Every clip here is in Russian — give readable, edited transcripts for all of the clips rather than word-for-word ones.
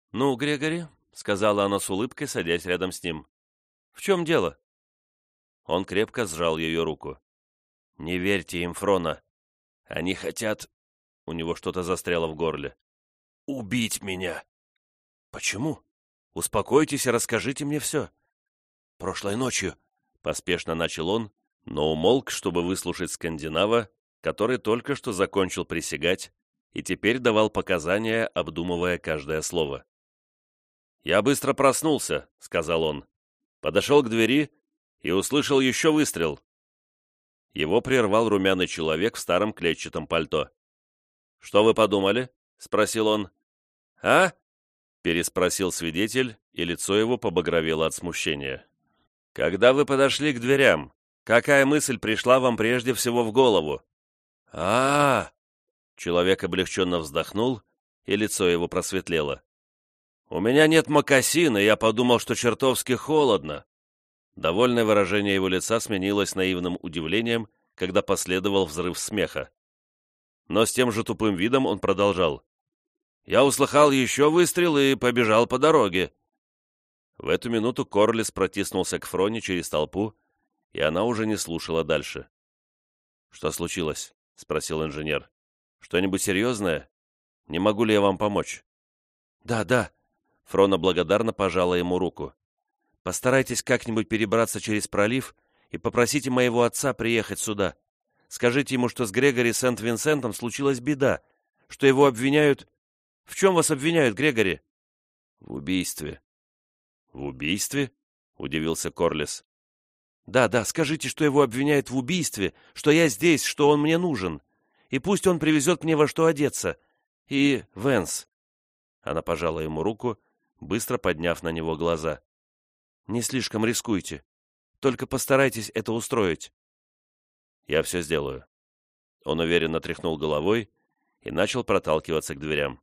«Ну, Грегори», — сказала она с улыбкой, садясь рядом с ним. «В чем дело?» Он крепко сжал ее руку. «Не верьте им, Фрона. Они хотят...» У него что-то застряло в горле. «Убить меня!» «Почему? Успокойтесь и расскажите мне все». «Прошлой ночью», — поспешно начал он, но умолк, чтобы выслушать скандинава, который только что закончил присягать и теперь давал показания, обдумывая каждое слово. «Я быстро проснулся», — сказал он, подошел к двери и услышал еще выстрел. Его прервал румяный человек в старом клетчатом пальто. «Что вы подумали?» — спросил он. «А?» — переспросил свидетель, и лицо его побагровело от смущения. «Когда вы подошли к дверям, какая мысль пришла вам прежде всего в голову?» «А-а-а!» Человек облегченно вздохнул, и лицо его просветлело. «У меня нет мокасин, и я подумал, что чертовски холодно». Довольное выражение его лица сменилось наивным удивлением, когда последовал взрыв смеха. Но с тем же тупым видом он продолжал. «Я услыхал еще выстрел и побежал по дороге». В эту минуту Корлис протиснулся к Фроне через толпу, и она уже не слушала дальше. «Что случилось?» — спросил инженер. «Что-нибудь серьезное? Не могу ли я вам помочь?» «Да, да», — Фрона благодарно пожала ему руку. «Постарайтесь как-нибудь перебраться через пролив и попросите моего отца приехать сюда. Скажите ему, что с Грегори Сент-Винсентом случилась беда, что его обвиняют...» «В чем вас обвиняют, Грегори?» «В убийстве». «В убийстве?» — удивился Корлис. «Да, да, скажите, что его обвиняют в убийстве, что я здесь, что он мне нужен. И пусть он привезет мне во что одеться. И, Венс...» Она пожала ему руку, быстро подняв на него глаза. «Не слишком рискуйте. Только постарайтесь это устроить». «Я все сделаю». Он уверенно тряхнул головой и начал проталкиваться к дверям.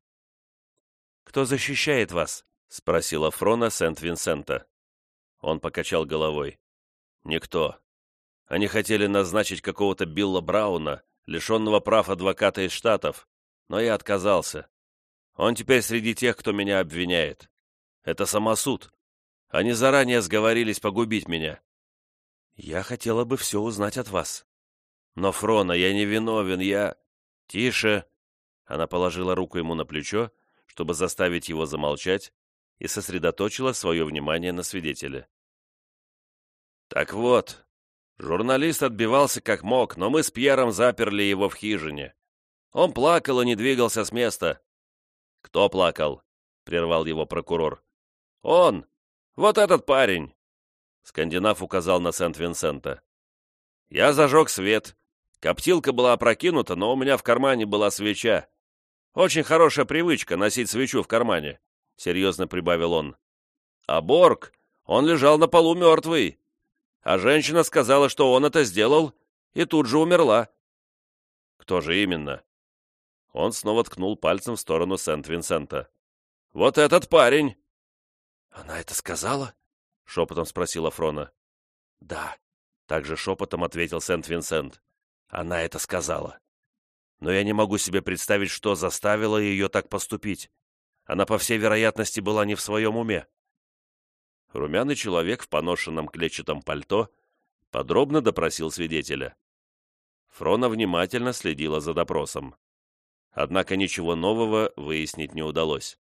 «Кто защищает вас?» — спросила Фрона Сент-Винсента. Он покачал головой. «Никто. Они хотели назначить какого-то Билла Брауна, лишенного прав адвоката из Штатов, но я отказался. Он теперь среди тех, кто меня обвиняет. Это самосуд. Они заранее сговорились погубить меня». «Я хотела бы все узнать от вас». «Но, Фрона, я не виновен, я...» «Тише!» Она положила руку ему на плечо, чтобы заставить его замолчать, и сосредоточила свое внимание на свидетеле. «Так вот, журналист отбивался как мог, но мы с Пьером заперли его в хижине. Он плакал и не двигался с места». «Кто плакал?» — прервал его прокурор. «Он! Вот этот парень!» Скандинав указал на Сент-Винсента. «Я зажег свет. Коптилка была опрокинута, но у меня в кармане была свеча. Очень хорошая привычка носить свечу в кармане», — серьезно прибавил он. «А Борг, он лежал на полу мертвый. А женщина сказала, что он это сделал, и тут же умерла». «Кто же именно?» Он снова ткнул пальцем в сторону Сент-Винсента. «Вот этот парень!» «Она это сказала?» — шепотом спросила Фрона. «Да», — также шепотом ответил Сент-Винсент. «Она это сказала. Но я не могу себе представить, что заставило ее так поступить. Она, по всей вероятности, была не в своем уме». Румяный человек в поношенном клетчатом пальто подробно допросил свидетеля. Фрона внимательно следила за допросом. Однако ничего нового выяснить не удалось.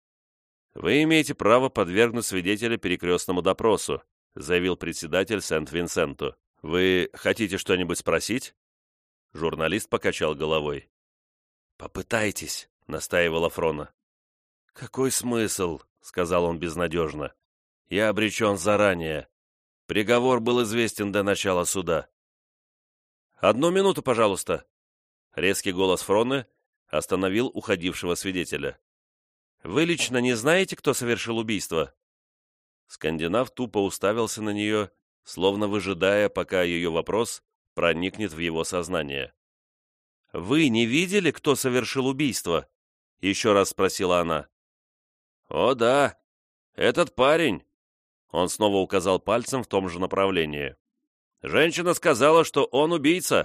«Вы имеете право подвергнуть свидетеля перекрестному допросу», заявил председатель Сент-Винсенту. «Вы хотите что-нибудь спросить?» Журналист покачал головой. «Попытайтесь», — настаивала Фрона. «Какой смысл?» — сказал он безнадежно. «Я обречен заранее. Приговор был известен до начала суда». «Одну минуту, пожалуйста». Резкий голос Фроны остановил уходившего свидетеля. «Вы лично не знаете, кто совершил убийство?» Скандинав тупо уставился на нее, словно выжидая, пока ее вопрос проникнет в его сознание. «Вы не видели, кто совершил убийство?» — еще раз спросила она. «О да, этот парень!» Он снова указал пальцем в том же направлении. «Женщина сказала, что он убийца!»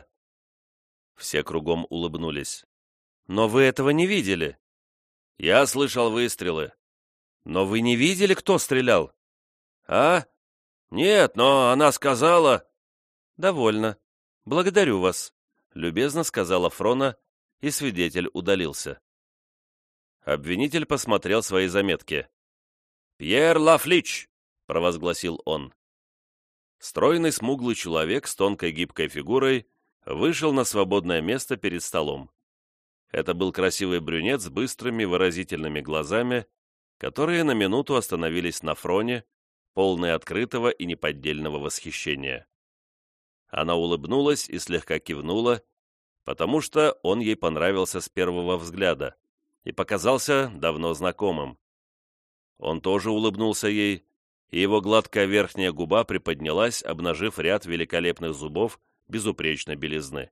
Все кругом улыбнулись. «Но вы этого не видели!» «Я слышал выстрелы!» Но вы не видели, кто стрелял? А? Нет, но она сказала... Довольно. Благодарю вас, любезно сказала Фрона, и свидетель удалился. Обвинитель посмотрел свои заметки. «Пьер Лафлич!» — провозгласил он. Стройный смуглый человек с тонкой гибкой фигурой вышел на свободное место перед столом. Это был красивый брюнет с быстрыми выразительными глазами, которые на минуту остановились на Фроне, полные открытого и неподдельного восхищения. Она улыбнулась и слегка кивнула, потому что он ей понравился с первого взгляда и показался давно знакомым. Он тоже улыбнулся ей, и его гладкая верхняя губа приподнялась, обнажив ряд великолепных зубов безупречной белизны.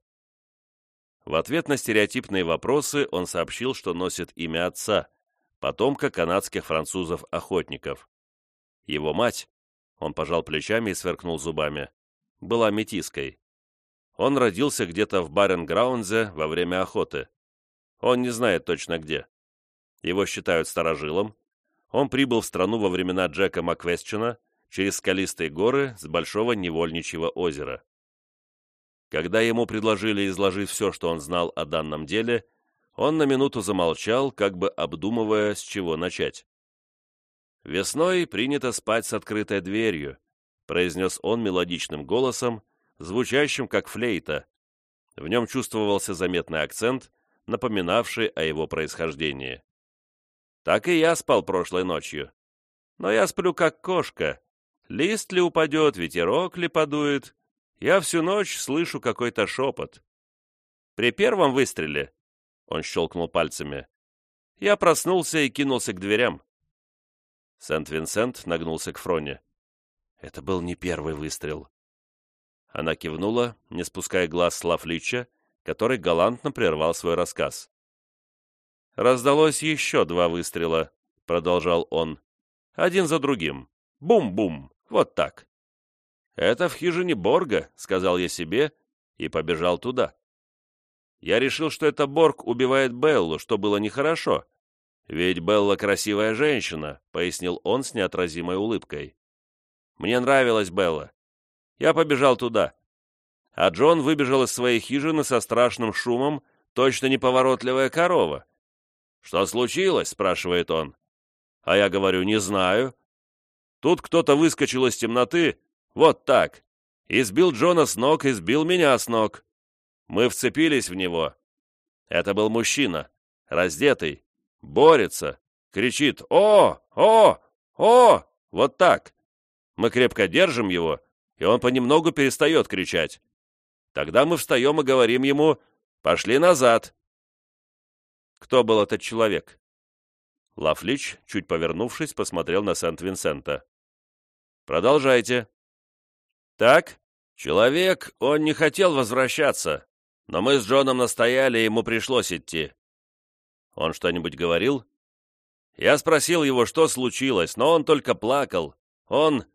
В ответ на стереотипные вопросы он сообщил, что носит имя отца, потомка канадских французов-охотников. Его мать, он пожал плечами и сверкнул зубами, была метиской. Он родился где-то в Баренграунзе во время охоты. Он не знает точно где. Его считают старожилом. Он прибыл в страну во времена Джека Маквестчена через скалистые горы с большого невольничьего озера. Когда ему предложили изложить все, что он знал о данном деле, он на минуту замолчал, как бы обдумывая, с чего начать. «Весной принято спать с открытой дверью», — произнес он мелодичным голосом, звучащим как флейта. В нем чувствовался заметный акцент, напоминавший о его происхождении. «Так и я спал прошлой ночью. Но я сплю как кошка. Лист ли упадет, ветерок ли подует. Я всю ночь слышу какой-то шепот. При первом выстреле, — он щелкнул пальцами, — я проснулся и кинулся к дверям». Сент-Винсент нагнулся к Фроне. «Это был не первый выстрел». Она кивнула, не спуская глаз с Лафлича, который галантно прервал свой рассказ. «Раздалось еще 2 выстрела», — продолжал он. «Один за другим. Бум-бум. Вот так. «Это в хижине Борга», — сказал я себе, и побежал туда. Я решил, что это Борг убивает Беллу, что было нехорошо. «Ведь Белла красивая женщина», — пояснил он с неотразимой улыбкой. «Мне нравилась Белла. Я побежал туда. А Джон выбежал из своей хижины со страшным шумом, точно неповоротливая корова. «Что случилось?» — спрашивает он. А я говорю: «Не знаю». Тут кто-то выскочил из темноты, вот так, и сбил Джона с ног, и сбил меня с ног. Мы вцепились в него. Это был мужчина, раздетый, борется, кричит: «О! О! О!» Вот так. Мы крепко держим его, и он понемногу перестает кричать. Тогда мы встаем и говорим ему: «Пошли назад». Кто был этот человек? Лафлич, чуть повернувшись, посмотрел на Сент-Винсента. «Продолжайте». «Так, человек, он не хотел возвращаться, но мы с Джоном настояли, ему пришлось идти». «Он что-нибудь говорил?» «Я спросил его, что случилось, но он только плакал. Он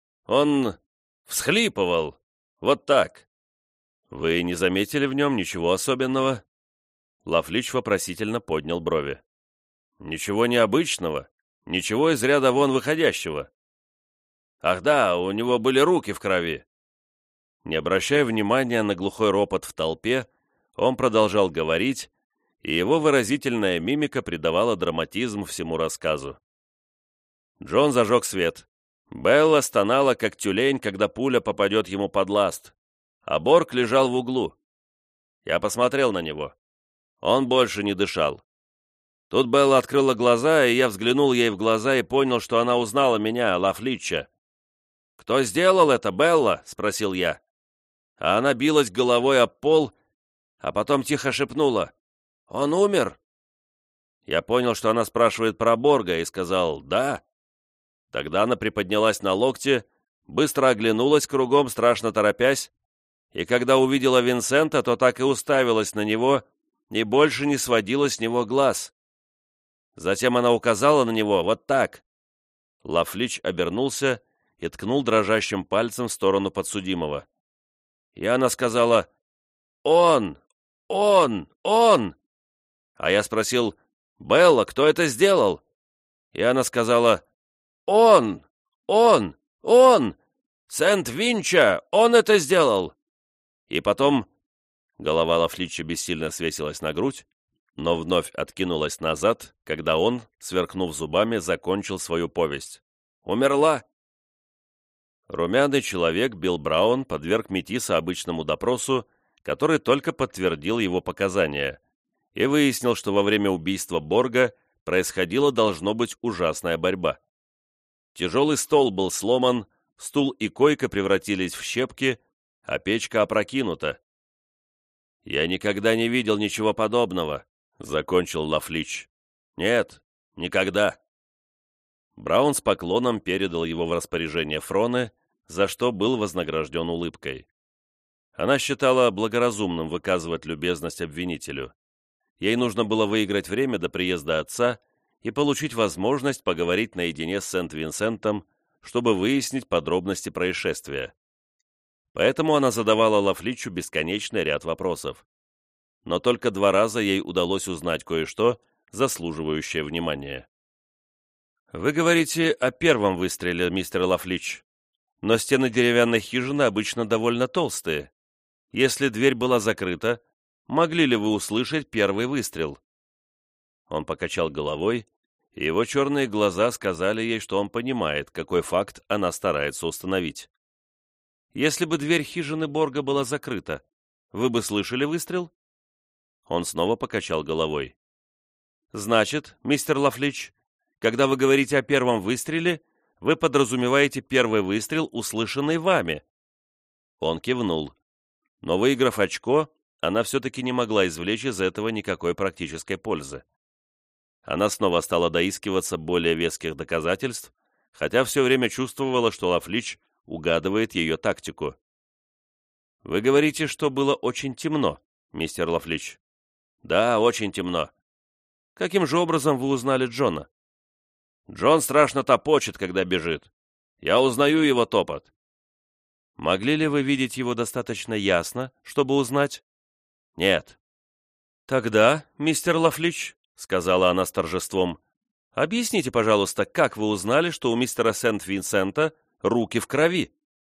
всхлипывал. Вот так». «Вы не заметили в нем ничего особенного?» Лафлич вопросительно поднял брови. «Ничего необычного, ничего из ряда вон выходящего». «Ах да, у него были руки в крови». Не обращая внимания на глухой ропот в толпе, он продолжал говорить, и его выразительная мимика придавала драматизм всему рассказу. Джон зажег свет. Белла стонала, как тюлень, когда пуля попадет ему под ласт, а Борг лежал в углу. Я посмотрел на него. Он больше не дышал. Тут Белла открыла глаза, и я взглянул ей в глаза и понял, что она узнала меня, Лафлича. «Кто сделал это, Белла?» — спросил я. А она билась головой об пол, а потом тихо шепнула: «Он умер?» Я понял, что она спрашивает про Борга, и сказал: «Да». Тогда она приподнялась на локте, быстро оглянулась кругом, страшно торопясь, и когда увидела Винсента, то так и уставилась на него и больше не сводила с него глаз. Затем она указала на него вот так. Лафлич обернулся и ткнул дрожащим пальцем в сторону подсудимого. И она сказала: «Он! Он! Он!» А я спросил: «Белла, кто это сделал?» и она сказала: «Он! Он! Он! Сент-Винча! Он это сделал!» И потом голова Лафлитча бессильно свесилась на грудь, но вновь откинулась назад, когда он, сверкнув зубами, закончил свою повесть. «Умерла!» Румяный человек Билл Браун подверг Метиса обычному допросу, который только подтвердил его показания, и выяснил, что во время убийства Борга происходила, должно быть, ужасная борьба. Тяжелый стол был сломан, стул и койка превратились в щепки, а печка опрокинута. «Я никогда не видел ничего подобного», — закончил Лафлитч. «Нет, никогда». Браун с поклоном передал его в распоряжение Фроне, за что был вознагражден улыбкой. Она считала благоразумным выказывать любезность обвинителю. Ей нужно было выиграть время до приезда отца и получить возможность поговорить наедине с Сент-Винсентом, чтобы выяснить подробности происшествия. Поэтому она задавала Лафлитчу бесконечный ряд вопросов. Но только 2 раза ей удалось узнать кое-что, заслуживающее внимания. «Вы говорите о первом выстреле, мистер Лафлитч, но стены деревянной хижины обычно довольно толстые. Если дверь была закрыта, могли ли вы услышать первый выстрел?» Он покачал головой, и его черные глаза сказали ей, что он понимает, какой факт она старается установить. «Если бы дверь хижины Борга была закрыта, вы бы слышали выстрел?» Он снова покачал головой. «Значит, мистер Лафлитч, когда вы говорите о первом выстреле, вы подразумеваете первый выстрел, услышанный вами?» Он кивнул. Но, выиграв очко, она все-таки не могла извлечь из этого никакой практической пользы. Она снова стала доискиваться более веских доказательств, хотя все время чувствовала, что Лафлитч угадывает ее тактику. «Вы говорите, что было очень темно, мистер Лафлитч?» «Да, очень темно». «Каким же образом вы узнали Джона?» «Джон страшно топочет, когда бежит. Я узнаю его топот». «Могли ли вы видеть его достаточно ясно, чтобы узнать?» «Нет». «Тогда, мистер Лафлитч», — сказала она с торжеством, — «объясните, пожалуйста, как вы узнали, что у мистера Сент-Винсента руки в крови?»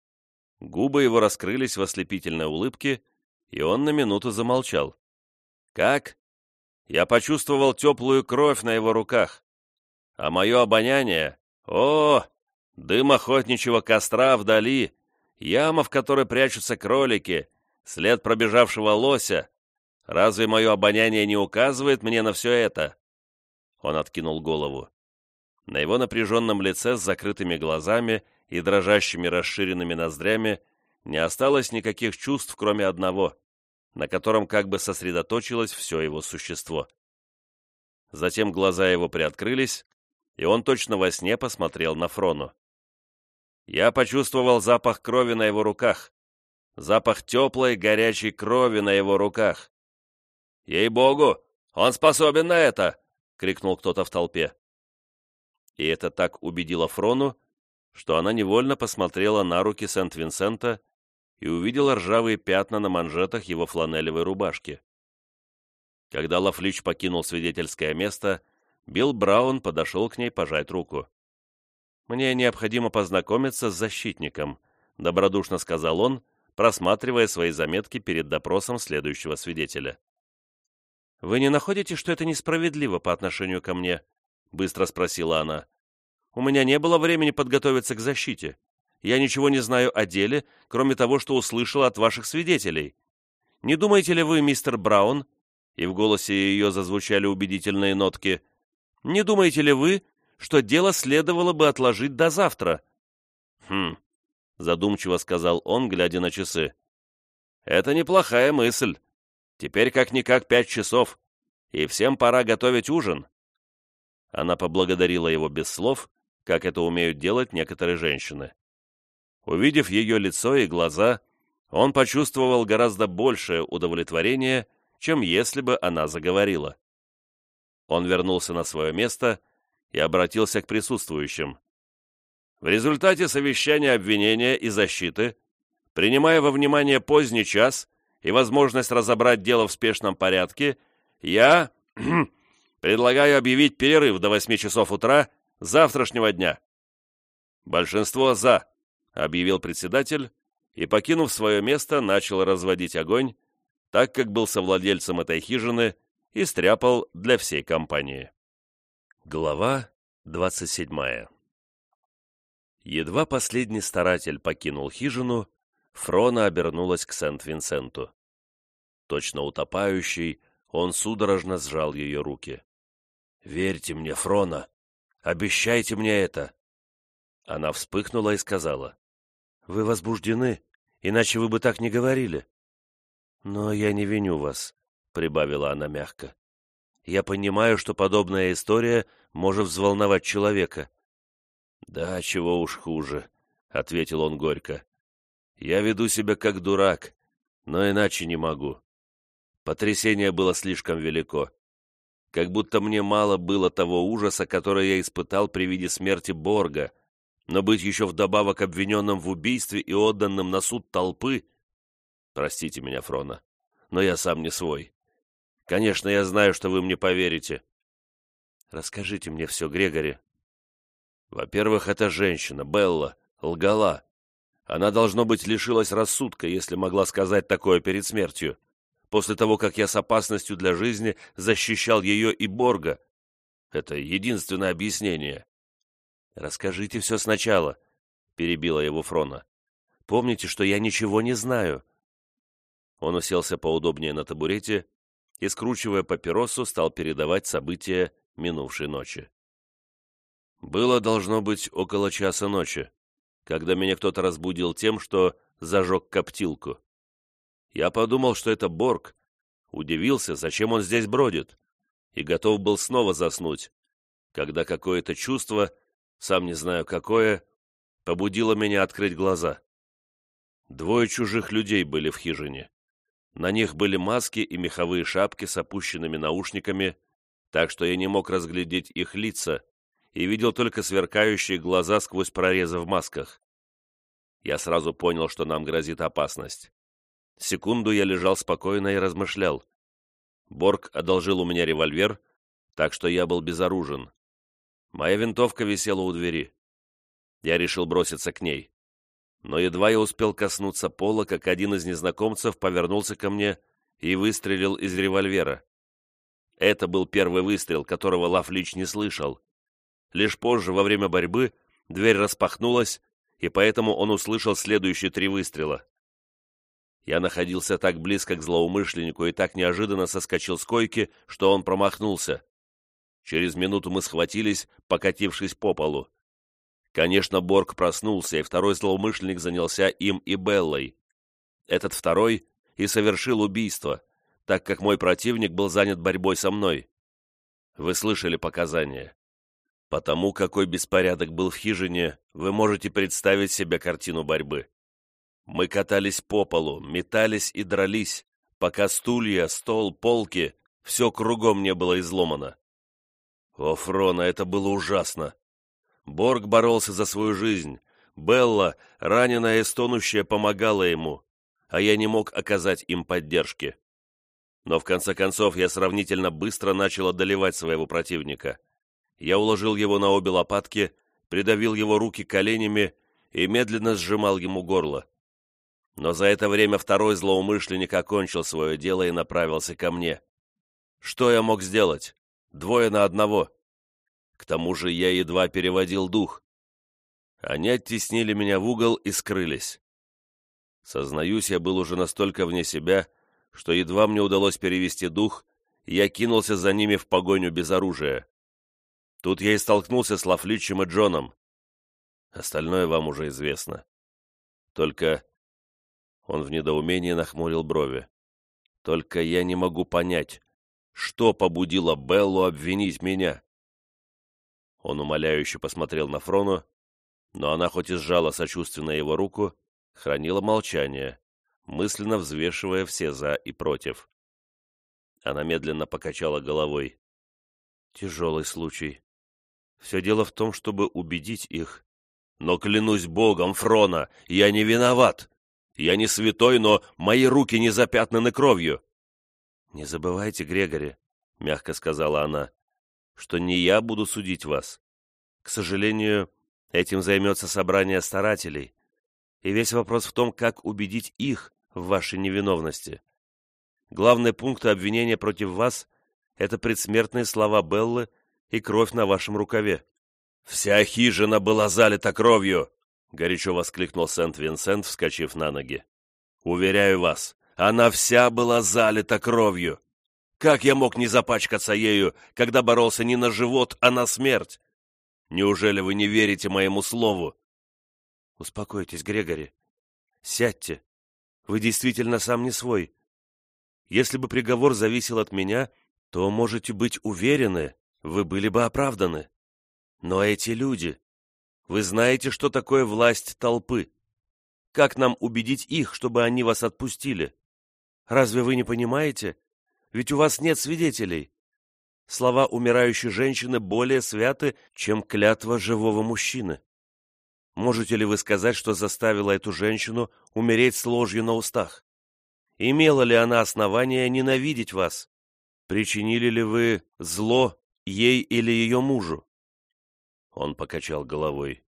Губы его раскрылись в ослепительной улыбке, и он на минуту замолчал. «Как? Я почувствовал теплую кровь на его руках. А мое обоняние... О, дым охотничьего костра вдали, яма, в которой прячутся кролики, след пробежавшего лося. Разве мое обоняние не указывает мне на все это?» Он откинул голову. На его напряженном лице с закрытыми глазами и дрожащими расширенными ноздрями не осталось никаких чувств, кроме одного, на котором как бы сосредоточилось все его существо. Затем глаза его приоткрылись, и он точно во сне посмотрел на Фрону. Я почувствовал запах крови на его руках, запах теплой горячей крови на его руках. «Ей-богу, он способен на это!» — крикнул кто-то в толпе. И это так убедило Фрону, что она невольно посмотрела на руки Сент-Винсента и увидела ржавые пятна на манжетах его фланелевой рубашки. Когда Лафлитч покинул свидетельское место, Билл Браун подошел к ней пожать руку. «Мне необходимо познакомиться с защитником», — добродушно сказал он, просматривая свои заметки перед допросом следующего свидетеля. «Вы не находите, что это несправедливо по отношению ко мне?» — быстро спросила она. «У меня не было времени подготовиться к защите. Я ничего не знаю о деле, кроме того, что услышала от ваших свидетелей. Не думаете ли вы, мистер Браун, и в голосе ее зазвучали убедительные нотки, не думаете ли вы, что дело следовало бы отложить до завтра?» «Хм», — задумчиво сказал он, глядя на часы. «Это неплохая мысль. Теперь как-никак 5 часов, и всем пора готовить ужин». Она поблагодарила его без слов, как это умеют делать некоторые женщины. Увидев ее лицо и глаза, он почувствовал гораздо большее удовлетворение, чем если бы она заговорила. Он вернулся на свое место и обратился к присутствующим. «В результате совещания обвинения и защиты, принимая во внимание поздний час и возможность разобрать дело в спешном порядке, я предлагаю объявить перерыв до 8 часов утра Завтрашнего дня!» «Большинство за», — объявил председатель, и, покинув свое место, начал разводить огонь, так как был совладельцем этой хижины и стряпал для всей компании. Глава 27. Едва последний старатель покинул хижину, Фрона обернулась к Сент-Винсенту. Точно утопающий, он судорожно сжал ее руки. «Верьте мне, Фрона! Обещайте мне это!» Она вспыхнула и сказала: «Вы возбуждены, иначе вы бы так не говорили». «Но я не виню вас», — прибавила она мягко. «Я понимаю, что подобная история может взволновать человека». «Да, чего уж хуже», — ответил он горько. «Я веду себя как дурак, но иначе не могу. Потрясение было слишком велико. Как будто мне мало было того ужаса, который я испытал при виде смерти Борга, но быть еще вдобавок обвиненным в убийстве и отданным на суд толпы... Простите меня, Фрона, но я сам не свой. Конечно, я знаю, что вы мне поверите». «Расскажите мне все, Грегори». «Во-первых, эта женщина, Белла, лгала. Она, должно быть, лишилась рассудка, если могла сказать такое перед смертью, после того, как я с опасностью для жизни защищал ее и Борга. Это единственное объяснение». «Расскажите все сначала», — перебила его Фрона. «Помните, что я ничего не знаю». Он уселся поудобнее на табурете и, скручивая папиросу, стал передавать события минувшей ночи. «Было, должно быть, около часа ночи, когда меня кто-то разбудил тем, что зажег коптилку. Я подумал, что это Борг, удивился, зачем он здесь бродит, и готов был снова заснуть, когда какое-то чувство, сам не знаю какое, побудило меня открыть глаза. 2 чужих людей были в хижине. На них были маски и меховые шапки с опущенными наушниками, так что я не мог разглядеть их лица и видел только сверкающие глаза сквозь прорезы в масках. Я сразу понял, что нам грозит опасность. Секунду я лежал спокойно и размышлял. Борг одолжил у меня револьвер, так что я был безоружен. Моя винтовка висела у двери. Я решил броситься к ней. Но едва я успел коснуться пола, как один из незнакомцев повернулся ко мне и выстрелил из револьвера. Это был первый выстрел, которого Лафлич не слышал. Лишь позже, во время борьбы, дверь распахнулась, и поэтому он услышал следующие 3 выстрела. Я находился так близко к злоумышленнику и так неожиданно соскочил с койки, что он промахнулся. Через минуту мы схватились, покатившись по полу. Конечно, Борг проснулся, и второй злоумышленник занялся им и Беллой. Этот второй и совершил убийство, так как мой противник был занят борьбой со мной. Вы слышали показания. Потому какой беспорядок был в хижине, вы можете представить себе картину борьбы. Мы катались по полу, метались и дрались, пока стулья, стол, полки, все кругом не было изломано. О, Фрона, это было ужасно. Борг боролся за свою жизнь. Белла, раненая и стонущая, помогала ему, а я не мог оказать им поддержки. Но в конце концов я сравнительно быстро начал одолевать своего противника. Я уложил его на обе лопатки, придавил его руки коленями и медленно сжимал ему горло. Но за это время второй злоумышленник окончил свое дело и направился ко мне. Что я мог сделать? 2 на 1. К тому же я едва переводил дух. Они оттеснили меня в угол и скрылись. Сознаюсь, я был уже настолько вне себя, что едва мне удалось перевести дух, я кинулся за ними в погоню без оружия. Тут я и столкнулся с Лафличем и Джоном. Остальное вам уже известно. Только... Он в недоумении нахмурил брови. Только я не могу понять, что побудило Беллу обвинить меня. Он умоляюще посмотрел на Фрону, но она хоть и сжала сочувственно его руку, хранила молчание, мысленно взвешивая все «за» и «против». Она медленно покачала головой. «Тяжелый случай. Все дело в том, чтобы убедить их. Но клянусь Богом, Фрона, я не виноват. Я не святой, но мои руки не запятнаны кровью». «Не забывайте, Грегори», — мягко сказала она, — «что не я буду судить вас. К сожалению, этим займется собрание старателей, и весь вопрос в том, как убедить их в вашей невиновности. Главные пункты обвинения против вас — это предсмертные слова Беллы и кровь на вашем рукаве». «Вся хижина была залита кровью!» — горячо воскликнул Сент-Винсент, вскочив на ноги. «Уверяю вас, она вся была залита кровью! Как я мог не запачкаться ею, когда боролся не на живот, а на смерть? Неужели вы не верите моему слову?» «Успокойтесь, Грегори. Сядьте. Вы действительно сам не свой. Если бы приговор зависел от меня, то, можете быть уверены, вы были бы оправданы. Но эти люди... Вы знаете, что такое власть толпы. Как нам убедить их, чтобы они вас отпустили? Разве вы не понимаете? Ведь у вас нет свидетелей. Слова умирающей женщины более святы, чем клятва живого мужчины. Можете ли вы сказать, что заставила эту женщину умереть с ложью на устах? Имела ли она основания ненавидеть вас? Причинили ли вы зло ей или ее мужу?» Он покачал головой.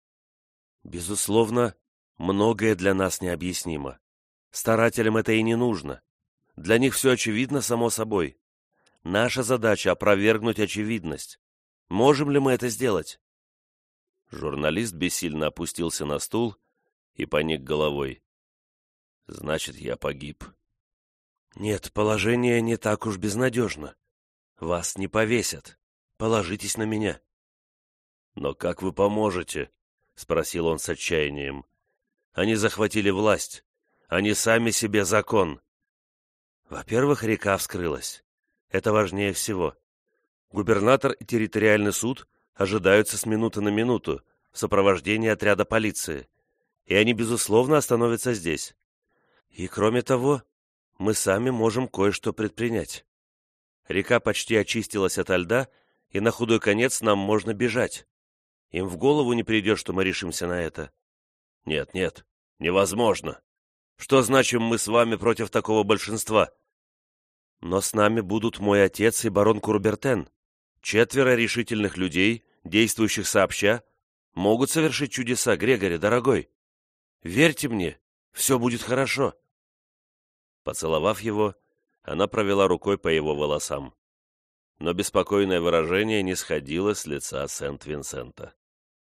«Безусловно, многое для нас необъяснимо. Старателям это и не нужно. Для них все очевидно само собой. Наша задача — опровергнуть очевидность. Можем ли мы это сделать?» Журналист бессильно опустился на стул и поник головой. «Значит, я погиб». «Нет, положение не так уж безнадежно. Вас не повесят. Положитесь на меня». «Но как вы поможете?» — спросил он с отчаянием. «Они захватили власть. Они сами себе закон». «Во-первых, река вскрылась. Это важнее всего. Губернатор и территориальный суд ожидаются с минуты на минуту в сопровождении отряда полиции, и они, безусловно, остановятся здесь. И, кроме того, мы сами можем кое-что предпринять. Река почти очистилась ото льда, и на худой конец нам можно бежать. Им в голову не придет, что мы решимся на это». «Нет, нет, невозможно. Что значим мы с вами против такого большинства?» «Но с нами будут мой отец и барон Курбертен. 4 решительных людей, действующих сообща, могут совершить чудеса, Грегори, дорогой. Верьте мне, все будет хорошо». Поцеловав его, она провела рукой по его волосам. Но беспокойное выражение не сходило с лица Сент-Винсента.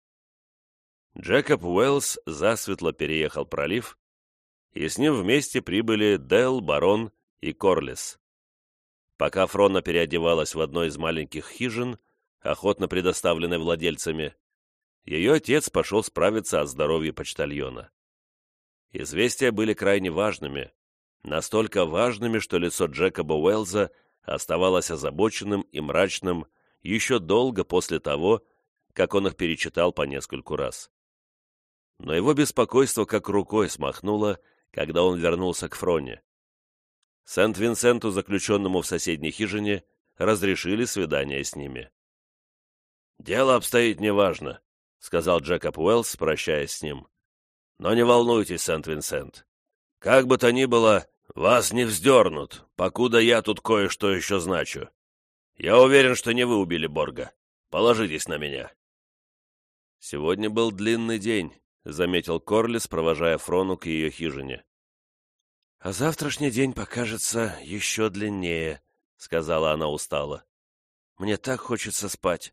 Джекоб Уэллс засветло переехал пролив, и с ним вместе прибыли Делл, барон и Корлис. Пока Фрона переодевалась в одной из маленьких хижин, охотно предоставленной владельцами, ее отец пошел справиться о здоровье почтальона. Известия были крайне важными, настолько важными, что лицо Джекоба Уэллса оставалось озабоченным и мрачным еще долго после того, как он их перечитал по нескольку раз. Но его беспокойство как рукой смахнуло, когда он вернулся к Фроне. Сент-Винсенту, заключенному в соседней хижине, разрешили свидание с ними. «Дело обстоит неважно», — сказал Джекоб Уэллс, прощаясь с ним. «Но не волнуйтесь, Сент-Винсент. Как бы то ни было, вас не вздернут, покуда я тут кое-что еще значу. Я уверен, что не вы убили Борга. Положитесь на меня». «Сегодня был длинный день», — заметил Корлис, провожая Фрону к ее хижине. «А завтрашний день покажется еще длиннее», — сказала она устало. «Мне так хочется спать».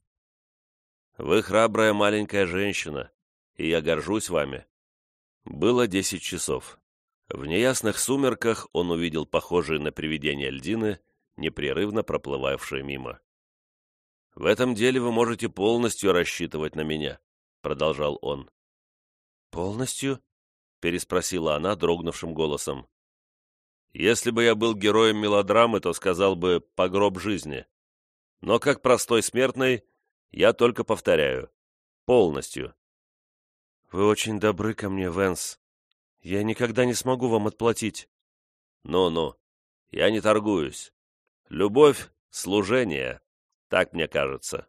«Вы храбрая маленькая женщина, и я горжусь вами». Было 10 часов. В неясных сумерках он увидел похожие на привидения льдины, непрерывно проплывавшие мимо. «В этом деле вы можете полностью рассчитывать на меня», — продолжал он. «Полностью?» — переспросила она дрогнувшим голосом. «Если бы я был героем мелодрамы, то сказал бы «погроб жизни». Но как простой смертный, я только повторяю. Полностью». «Вы очень добры ко мне, Вэнс. Я никогда не смогу вам отплатить». «Ну-ну, я не торгуюсь. Любовь — служение, так мне кажется».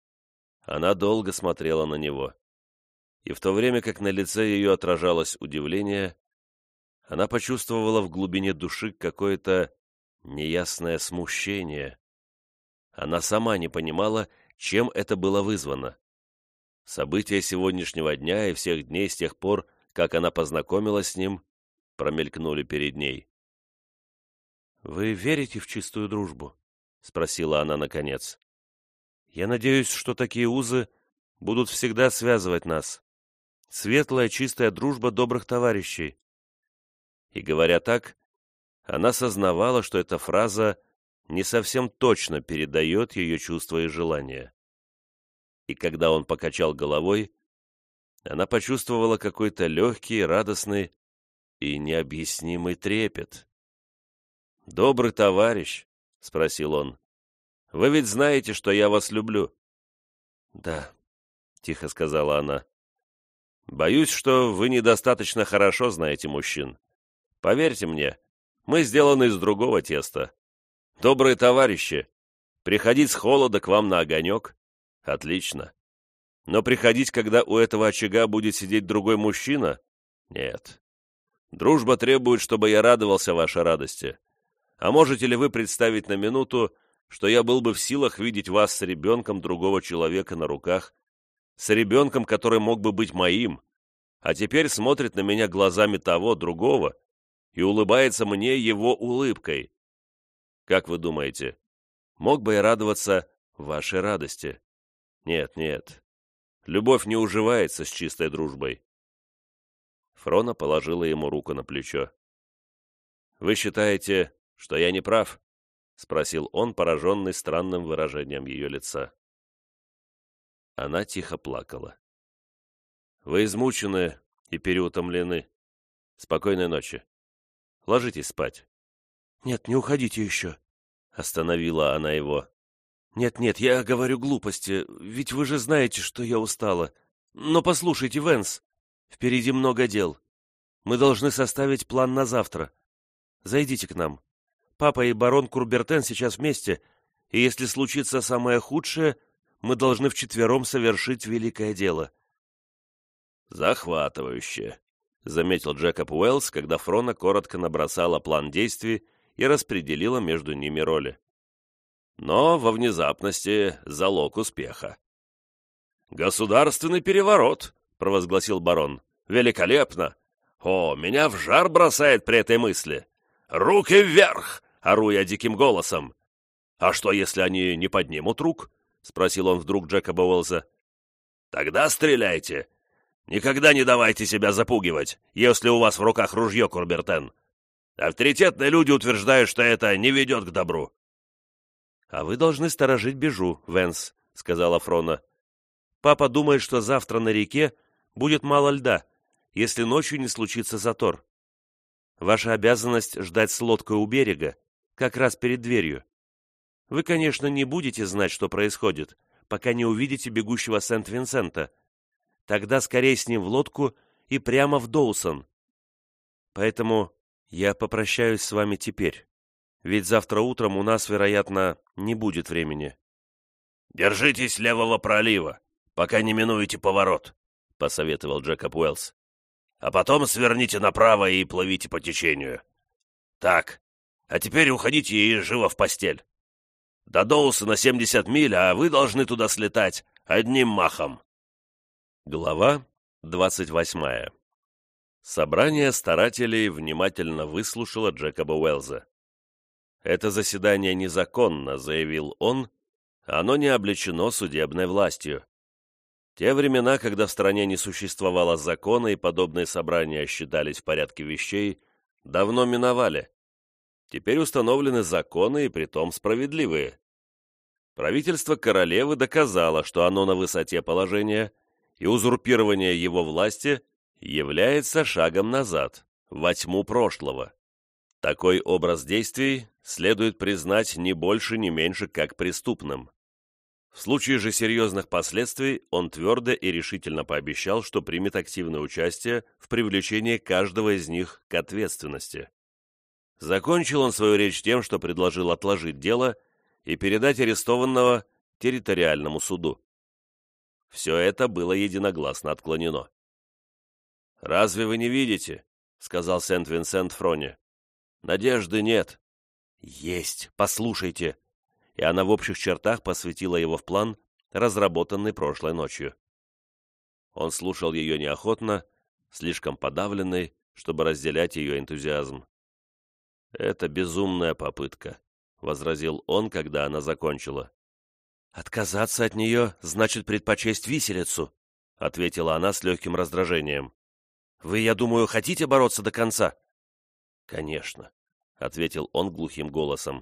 Она долго смотрела на него. И в то время, как на лице ее отражалось удивление, она почувствовала в глубине души какое-то неясное смущение. Она сама не понимала, чем это было вызвано. События сегодняшнего дня и всех дней с тех пор, как она познакомилась с ним, промелькнули перед ней. «Вы верите в чистую дружбу?» — спросила она наконец. «Я надеюсь, что такие узы будут всегда связывать нас. Светлая, чистая дружба добрых товарищей». И говоря так, она сознавала, что эта фраза не совсем точно передает ее чувства и желания. И когда он покачал головой, она почувствовала какой-то легкий, радостный и необъяснимый трепет. «Добрый товарищ?» — спросил он. «Вы ведь знаете, что я вас люблю?» «Да», — тихо сказала она. «Боюсь, что вы недостаточно хорошо знаете мужчин. Поверьте мне, мы сделаны из другого теста. Добрые товарищи, приходить с холода к вам на огонек — отлично. Но приходить, когда у этого очага будет сидеть другой мужчина — нет. Дружба требует, чтобы я радовался вашей радости. А можете ли вы представить на минуту, что я был бы в силах видеть вас с ребенком другого человека на руках, с ребенком, который мог бы быть моим, а теперь смотрит на меня глазами того, другого, и улыбается мне его улыбкой? Как вы думаете, мог бы я радоваться вашей радости? Нет, нет. Любовь не уживается с чистой дружбой». Фрона положила ему руку на плечо. «Вы считаете, что я не прав?» — спросил он, пораженный странным выражением ее лица. Она тихо плакала. «Вы измучены и переутомлены. Спокойной ночи. Ложитесь спать». «Нет, не уходите еще», — остановила она его. «Нет, я говорю глупости, ведь вы же знаете, что я устала. Но послушайте, Венс, впереди много дел. Мы должны составить план на завтра. Зайдите к нам. Папа и барон Курбертен сейчас вместе, и если случится самое худшее, мы должны вчетвером совершить великое дело». «Захватывающе», — заметил Джекоб Уэллс, когда Фрона коротко набросала план действий и распределила между ними роли. «Но во внезапности залог успеха». «Государственный переворот», — провозгласил барон. «Великолепно! О, меня в жар бросает при этой мысли! Руки вверх!» — ору я диким голосом. «А что, если они не поднимут рук?» — спросил он вдруг Джекоба Уэллса. «Тогда стреляйте. Никогда не давайте себя запугивать, если у вас в руках ружье, Курбертен. Авторитетные люди утверждают, что это не ведет к добру». «А вы должны сторожить Бежу, Венс», — сказала Фрона. «Папа думает, что завтра на реке будет мало льда, если ночью не случится затор. Ваша обязанность ждать с лодкой у берега, как раз перед дверью. Вы, конечно, не будете знать, что происходит, пока не увидите бегущего Сент-Винсента. Тогда скорее с ним в лодку и прямо в Доусон. Поэтому я попрощаюсь с вами теперь, ведь завтра утром у нас, вероятно, не будет времени». «Держитесь левого пролива, пока не минуете поворот», — посоветовал Джекоб Уэллс. «А потом сверните направо и плывите по течению. Так, а теперь уходите и живо в постель. До Доусона 70 миль, а вы должны туда слетать одним махом». Глава 28. Собрание старателей внимательно выслушало Джекоба Уэллса. «Это заседание незаконно», — заявил он, — «оно не облечено судебной властью. Те времена, когда в стране не существовало закона и подобные собрания считались в порядке вещей, давно миновали. Теперь установлены законы, и притом справедливые. Правительство королевы доказало, что оно на высоте положения, и узурпирование его власти является шагом назад, во тьму прошлого. Такой образ действий следует признать не больше, не меньше, как преступным. В случае же серьезных последствий он твердо и решительно пообещал, что примет активное участие в привлечении каждого из них к ответственности. Закончил он свою речь тем, что предложил отложить дело и передать арестованного территориальному суду. Все это было единогласно отклонено. «Разве вы не видите?» — сказал Сент-Винсент Фроне. «Надежды нет». «Есть, послушайте». И она в общих чертах посвятила его в план, разработанный прошлой ночью. Он слушал ее неохотно, слишком подавленный, чтобы разделять ее энтузиазм. «Это безумная попытка», — возразил он, когда она закончила. «Отказаться от нее значит предпочесть виселицу», — ответила она с легким раздражением. «Вы, я думаю, хотите бороться до конца?» «Конечно», — ответил он глухим голосом.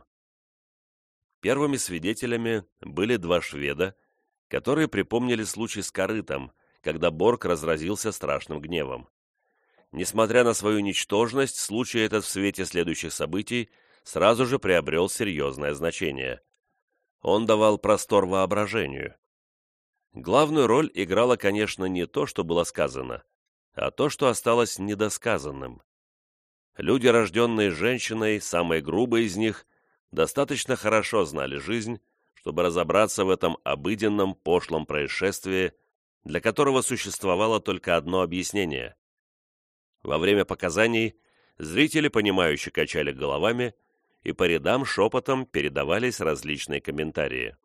Первыми свидетелями были два шведа, которые припомнили случай с корытом, когда Борг разразился страшным гневом. Несмотря на свою ничтожность, случай этот в свете следующих событий сразу же приобрел серьезное значение. Он давал простор воображению. Главную роль играло, конечно, не то, что было сказано, а то, что осталось недосказанным. Люди, рожденные женщиной, самые грубые из них, достаточно хорошо знали жизнь, чтобы разобраться в этом обыденном пошлом происшествии, для которого существовало только одно объяснение. Во время показаний зрители, понимающе качали головами, и по рядам шепотом передавались различные комментарии.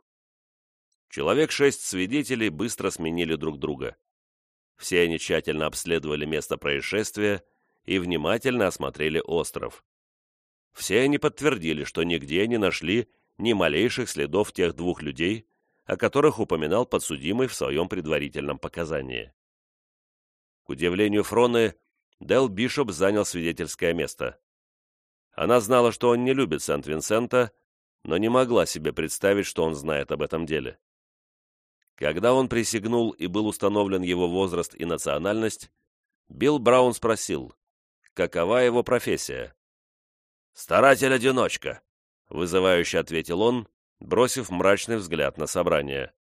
Человек 6 свидетелей быстро сменили друг друга. Все они тщательно обследовали место происшествия и внимательно осмотрели остров. Все они подтвердили, что нигде не нашли ни малейших следов тех двух людей, о которых упоминал подсудимый в своем предварительном показании. К удивлению Фроны, Делл Бишоп занял свидетельское место. Она знала, что он не любит Сент-Винсента, но не могла себе представить, что он знает об этом деле. Когда он присягнул и был установлен его возраст и национальность, Билл Браун спросил, какова его профессия. «Старатель-одиночка», — вызывающе ответил он, бросив мрачный взгляд на собрание.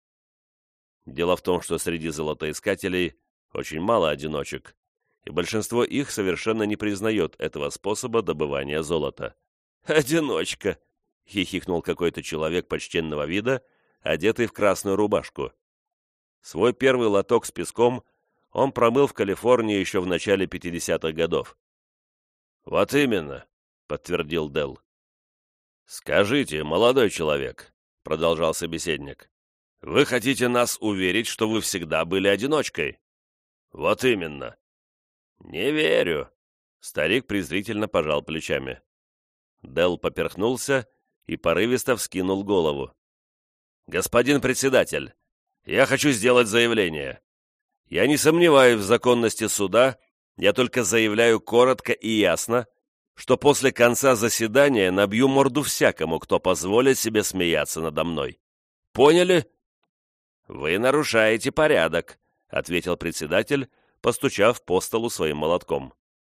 Дело в том, что среди золотоискателей очень мало одиночек, и большинство их совершенно не признает этого способа добывания золота. «Одиночка!» — хихикнул какой-то человек почтенного вида, одетый в красную рубашку. Свой первый лоток с песком он промыл в Калифорнии еще в начале 50-х годов. «Вот именно», — подтвердил Делл. «Скажите, молодой человек», — продолжал собеседник, — «вы хотите нас уверить, что вы всегда были одиночкой?» «Вот именно». «Не верю», — старик презрительно пожал плечами. Делл поперхнулся и порывисто вскинул голову. «Господин председатель, я хочу сделать заявление. Я не сомневаюсь в законности суда, я только заявляю коротко и ясно, что после конца заседания набью морду всякому, кто позволит себе смеяться надо мной. Поняли?» «Вы нарушаете порядок», — ответил председатель, постучав по столу своим молотком.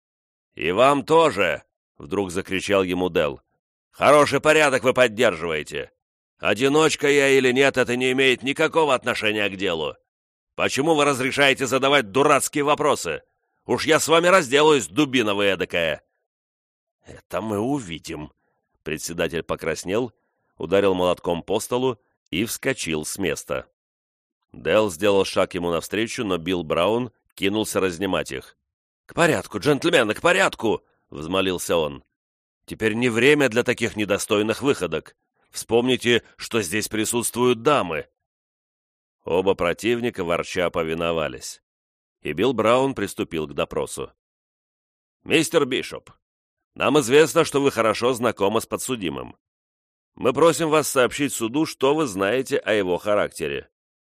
«И вам тоже!» — вдруг закричал ему Делл. «Хороший порядок вы поддерживаете. Одиночка я или нет, это не имеет никакого отношения к делу. Почему вы разрешаете задавать дурацкие вопросы? Уж я с вами разделаюсь, дубина вы эдакая!» «Это мы увидим!» Председатель покраснел, ударил молотком по столу и вскочил с места. Делл сделал шаг ему навстречу, но Билл Браун кинулся разнимать их. «К порядку, джентльмены, к порядку!» — взмолился он. «Теперь не время для таких недостойных выходок. Вспомните, что здесь присутствуют дамы». Оба противника ворча повиновались, и Билл Браун приступил к допросу. «Мистер Бишоп, нам известно, что вы хорошо знакомы с подсудимым. Мы просим вас сообщить суду, что вы знаете о его характере».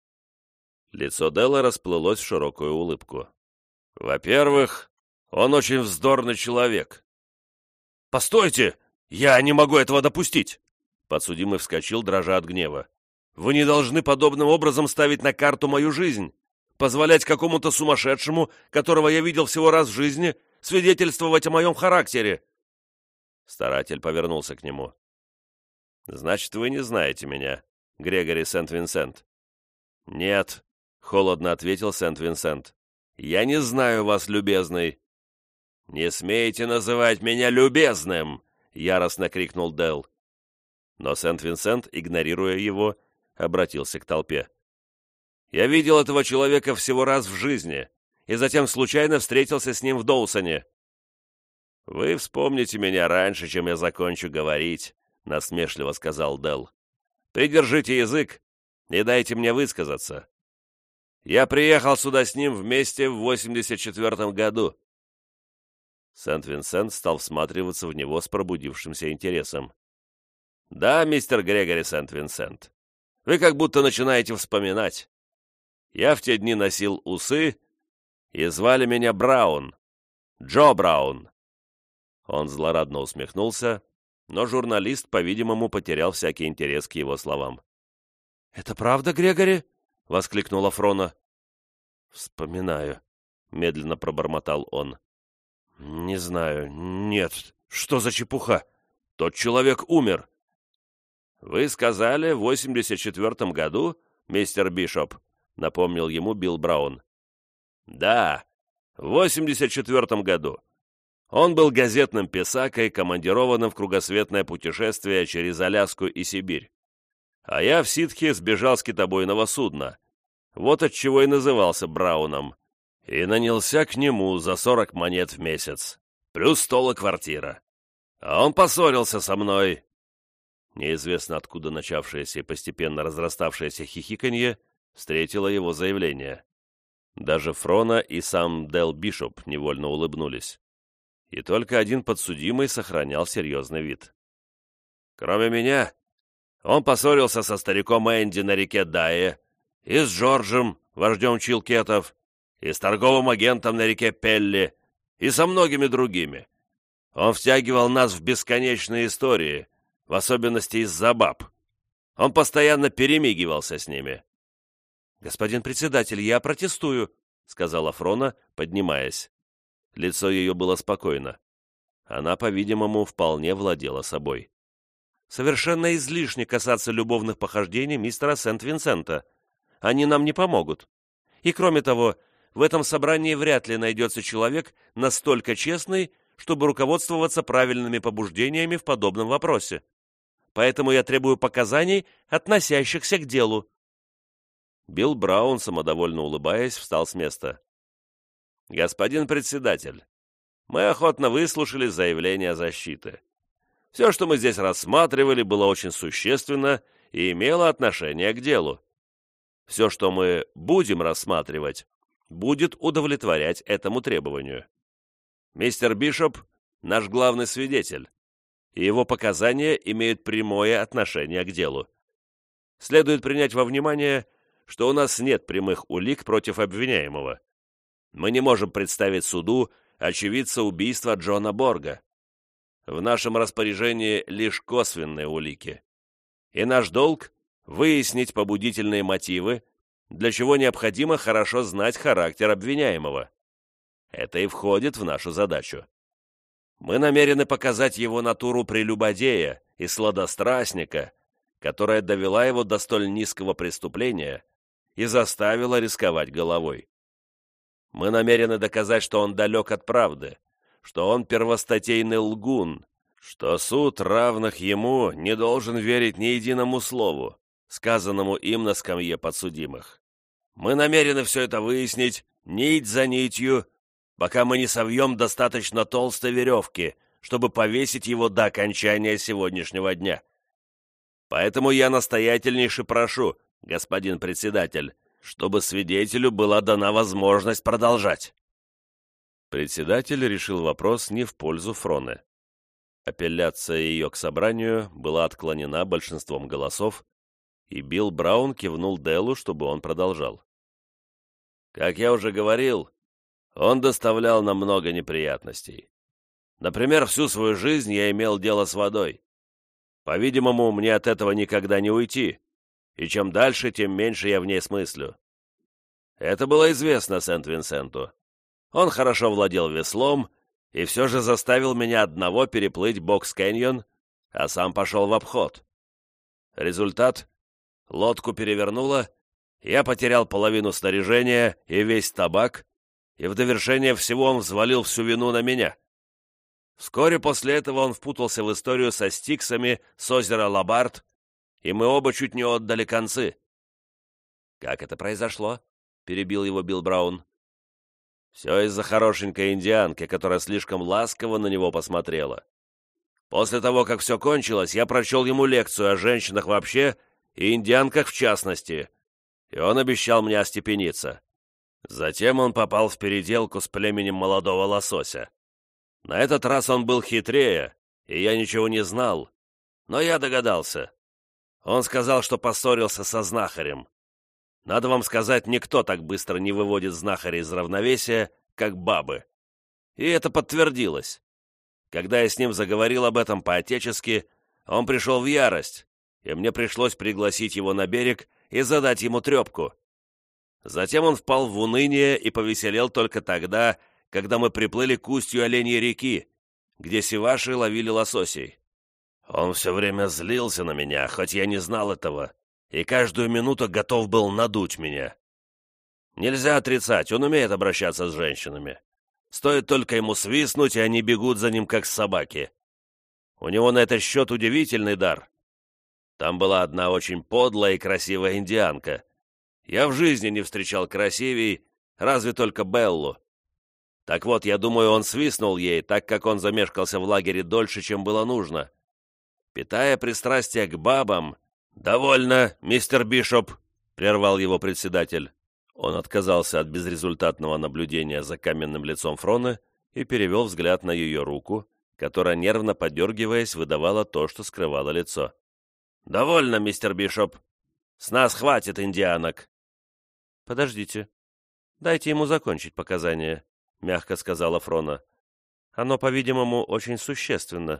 Лицо Делла расплылось в широкую улыбку. «Во-первых, он очень вздорный человек». «Постойте! Я не могу этого допустить!» Подсудимый вскочил, дрожа от гнева. «Вы не должны подобным образом ставить на карту мою жизнь, позволять какому-то сумасшедшему, которого я видел всего раз в жизни, свидетельствовать о моем характере!» Старатель повернулся к нему. «Значит, вы не знаете меня, Грегори Сент-Винсент?» «Нет», — холодно ответил Сент-Винсент. «Я не знаю вас, любезный». «Не смейте называть меня любезным!» — яростно крикнул Делл. Но Сент-Винсент, игнорируя его, обратился к толпе. «Я видел этого человека всего раз в жизни, и затем случайно встретился с ним в Доусоне». «Вы вспомните меня раньше, чем я закончу говорить», — насмешливо сказал Делл. «Придержите язык и дайте мне высказаться». Я приехал сюда с ним вместе в 84 году». Сент-Винсент стал всматриваться в него с пробудившимся интересом. «Да, мистер Грегори Сент-Винсент, вы как будто начинаете вспоминать. Я в те дни носил усы, и звали меня Браун, Джо Браун». Он злорадно усмехнулся, но журналист, по-видимому, потерял всякий интерес к его словам. «Это правда, Грегори?» — воскликнула Фрона. «Вспоминаю», — медленно пробормотал он. «Не знаю, нет, что за чепуха? Тот человек умер». «Вы сказали, в 84 году, мистер Бишоп?» — напомнил ему Билл Браун. «Да, в 84 году. Он был газетным писакой, командированным в кругосветное путешествие через Аляску и Сибирь. А я в ситхе сбежал с китобойного судна. Вот отчего и назывался Брауном. И нанялся к нему за 40 монет в месяц. Плюс стол и квартира. А он поссорился со мной». Неизвестно откуда начавшееся и постепенно разраставшееся хихиканье встретило его заявление. Даже Фрона и сам Дел Бишоп невольно улыбнулись. И только один подсудимый сохранял серьезный вид. «Кроме меня, он поссорился со стариком Энди на реке Дайе, и с Джорджем, вождем Чилкетов, и с торговым агентом на реке Пелли, и со многими другими. Он втягивал нас в бесконечные истории, в особенности из-за баб. Он постоянно перемигивался с ними». «Господин председатель, я протестую», — сказала Фрона, поднимаясь. Лицо ее было спокойно. Она, по-видимому, вполне владела собой. «Совершенно излишне касаться любовных похождений мистера Сент-Винсента. Они нам не помогут. И кроме того, в этом собрании вряд ли найдется человек настолько честный, чтобы руководствоваться правильными побуждениями в подобном вопросе. Поэтому я требую показаний, относящихся к делу». Билл Браун, самодовольно улыбаясь, встал с места. «Господин председатель, мы охотно выслушали заявление защиты. Все, что мы здесь рассматривали, было очень существенно и имело отношение к делу. Все, что мы будем рассматривать, будет удовлетворять этому требованию. Мистер Бишоп – наш главный свидетель, и его показания имеют прямое отношение к делу. Следует принять во внимание, что у нас нет прямых улик против обвиняемого. Мы не можем представить суду очевидца убийства Джона Борга. В нашем распоряжении лишь косвенные улики. И наш долг – выяснить побудительные мотивы, для чего необходимо хорошо знать характер обвиняемого. Это и входит в нашу задачу. Мы намерены показать его натуру прелюбодея и сладострастника, которая довела его до столь низкого преступления и заставила рисковать головой. Мы намерены доказать, что он далек от правды, что он первостатейный лгун, что суд равных ему не должен верить ни единому слову, сказанному им на скамье подсудимых. Мы намерены все это выяснить нить за нитью, пока мы не совьем достаточно толстой веревки, чтобы повесить его до окончания сегодняшнего дня. Поэтому я настоятельнейше прошу, господин председатель, чтобы свидетелю была дана возможность продолжать». Председатель решил вопрос не в пользу Фроны. Апелляция ее к собранию была отклонена большинством голосов, и Билл Браун кивнул Делу, чтобы он продолжал. «Как я уже говорил, он доставлял нам много неприятностей. Например, всю свою жизнь я имел дело с водой. По-видимому, мне от этого никогда не уйти, и чем дальше, тем меньше я в ней смыслю. Это было известно Сент-Винсенту. Он хорошо владел веслом и все же заставил меня одного переплыть Бокс-Кэньон, а сам пошел в обход. Результат — лодку перевернуло, я потерял половину снаряжения и весь табак, и в довершение всего он взвалил всю вину на меня. Вскоре после этого он впутался в историю со Стиксами с озера Лабард, и мы оба чуть не отдали концы». «Как это произошло?» — перебил его Билл Браун. «Все из-за хорошенькой индианки, которая слишком ласково на него посмотрела. После того, как все кончилось, я прочел ему лекцию о женщинах вообще и индианках в частности, и он обещал мне остепениться. Затем он попал в переделку с племенем молодого лосося. На этот раз он был хитрее, и я ничего не знал, но я догадался. Он сказал, что поссорился со знахарем. Надо вам сказать, никто так быстро не выводит знахаря из равновесия, как бабы. И это подтвердилось. Когда я с ним заговорил об этом по-отечески, он пришел в ярость, и мне пришлось пригласить его на берег и задать ему трепку. Затем он впал в уныние и повеселел только тогда, когда мы приплыли к устью Оленьей реки, где сиваши ловили лососей. Он все время злился на меня, хоть я не знал этого, и каждую минуту готов был надуть меня. Нельзя отрицать, он умеет обращаться с женщинами. Стоит только ему свистнуть, и они бегут за ним, как собаки. У него на этот счет удивительный дар. Там была одна очень подлая и красивая индианка. Я в жизни не встречал красивей, разве только Беллу. Так вот, я думаю, он свистнул ей, так как он замешкался в лагере дольше, чем было нужно. Питая пристрастие к бабам... «Довольно, мистер Бишоп», — прервал его председатель. Он отказался от безрезультатного наблюдения за каменным лицом Фроны и перевел взгляд на ее руку, которая, нервно подергиваясь, выдавала то, что скрывало лицо. «Довольно, мистер Бишоп. С нас хватит индианок». «Подождите. Дайте ему закончить показания», — мягко сказала Фрона. «Оно, по-видимому, очень существенно».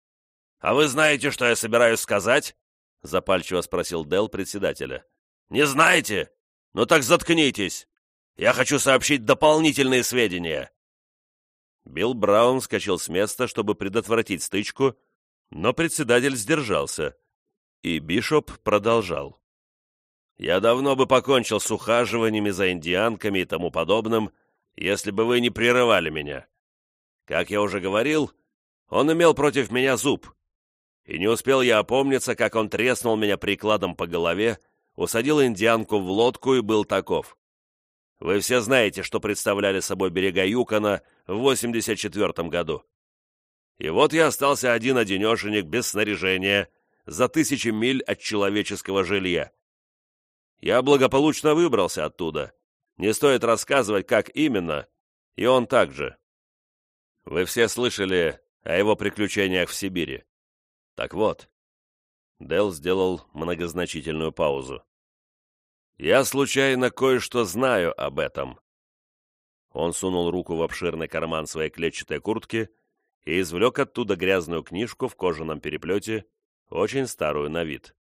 «А вы знаете, что я собираюсь сказать?» — запальчиво спросил Делл председателя. «Не знаете? Ну так заткнитесь! Я хочу сообщить дополнительные сведения!» Билл Браун вскочил с места, чтобы предотвратить стычку, но председатель сдержался, и Бишоп продолжал. «Я давно бы покончил с ухаживаниями за индианками и тому подобным, если бы вы не прерывали меня. Как я уже говорил, он имел против меня зуб. И не успел я опомниться, как он треснул меня прикладом по голове, усадил индианку в лодку и был таков. Вы все знаете, что представляли собой берега Юкона в 84-м году. И вот я остался один-одинешенек, без снаряжения, за 1000 миль от человеческого жилья. Я благополучно выбрался оттуда. Не стоит рассказывать, как именно, и он также. Вы все слышали о его приключениях в Сибири. Так вот, Делл сделал многозначительную паузу. Я случайно кое-что знаю об этом. Он сунул руку в обширный карман своей клетчатой куртки и извлек оттуда грязную книжку в кожаном переплете, очень старую на вид.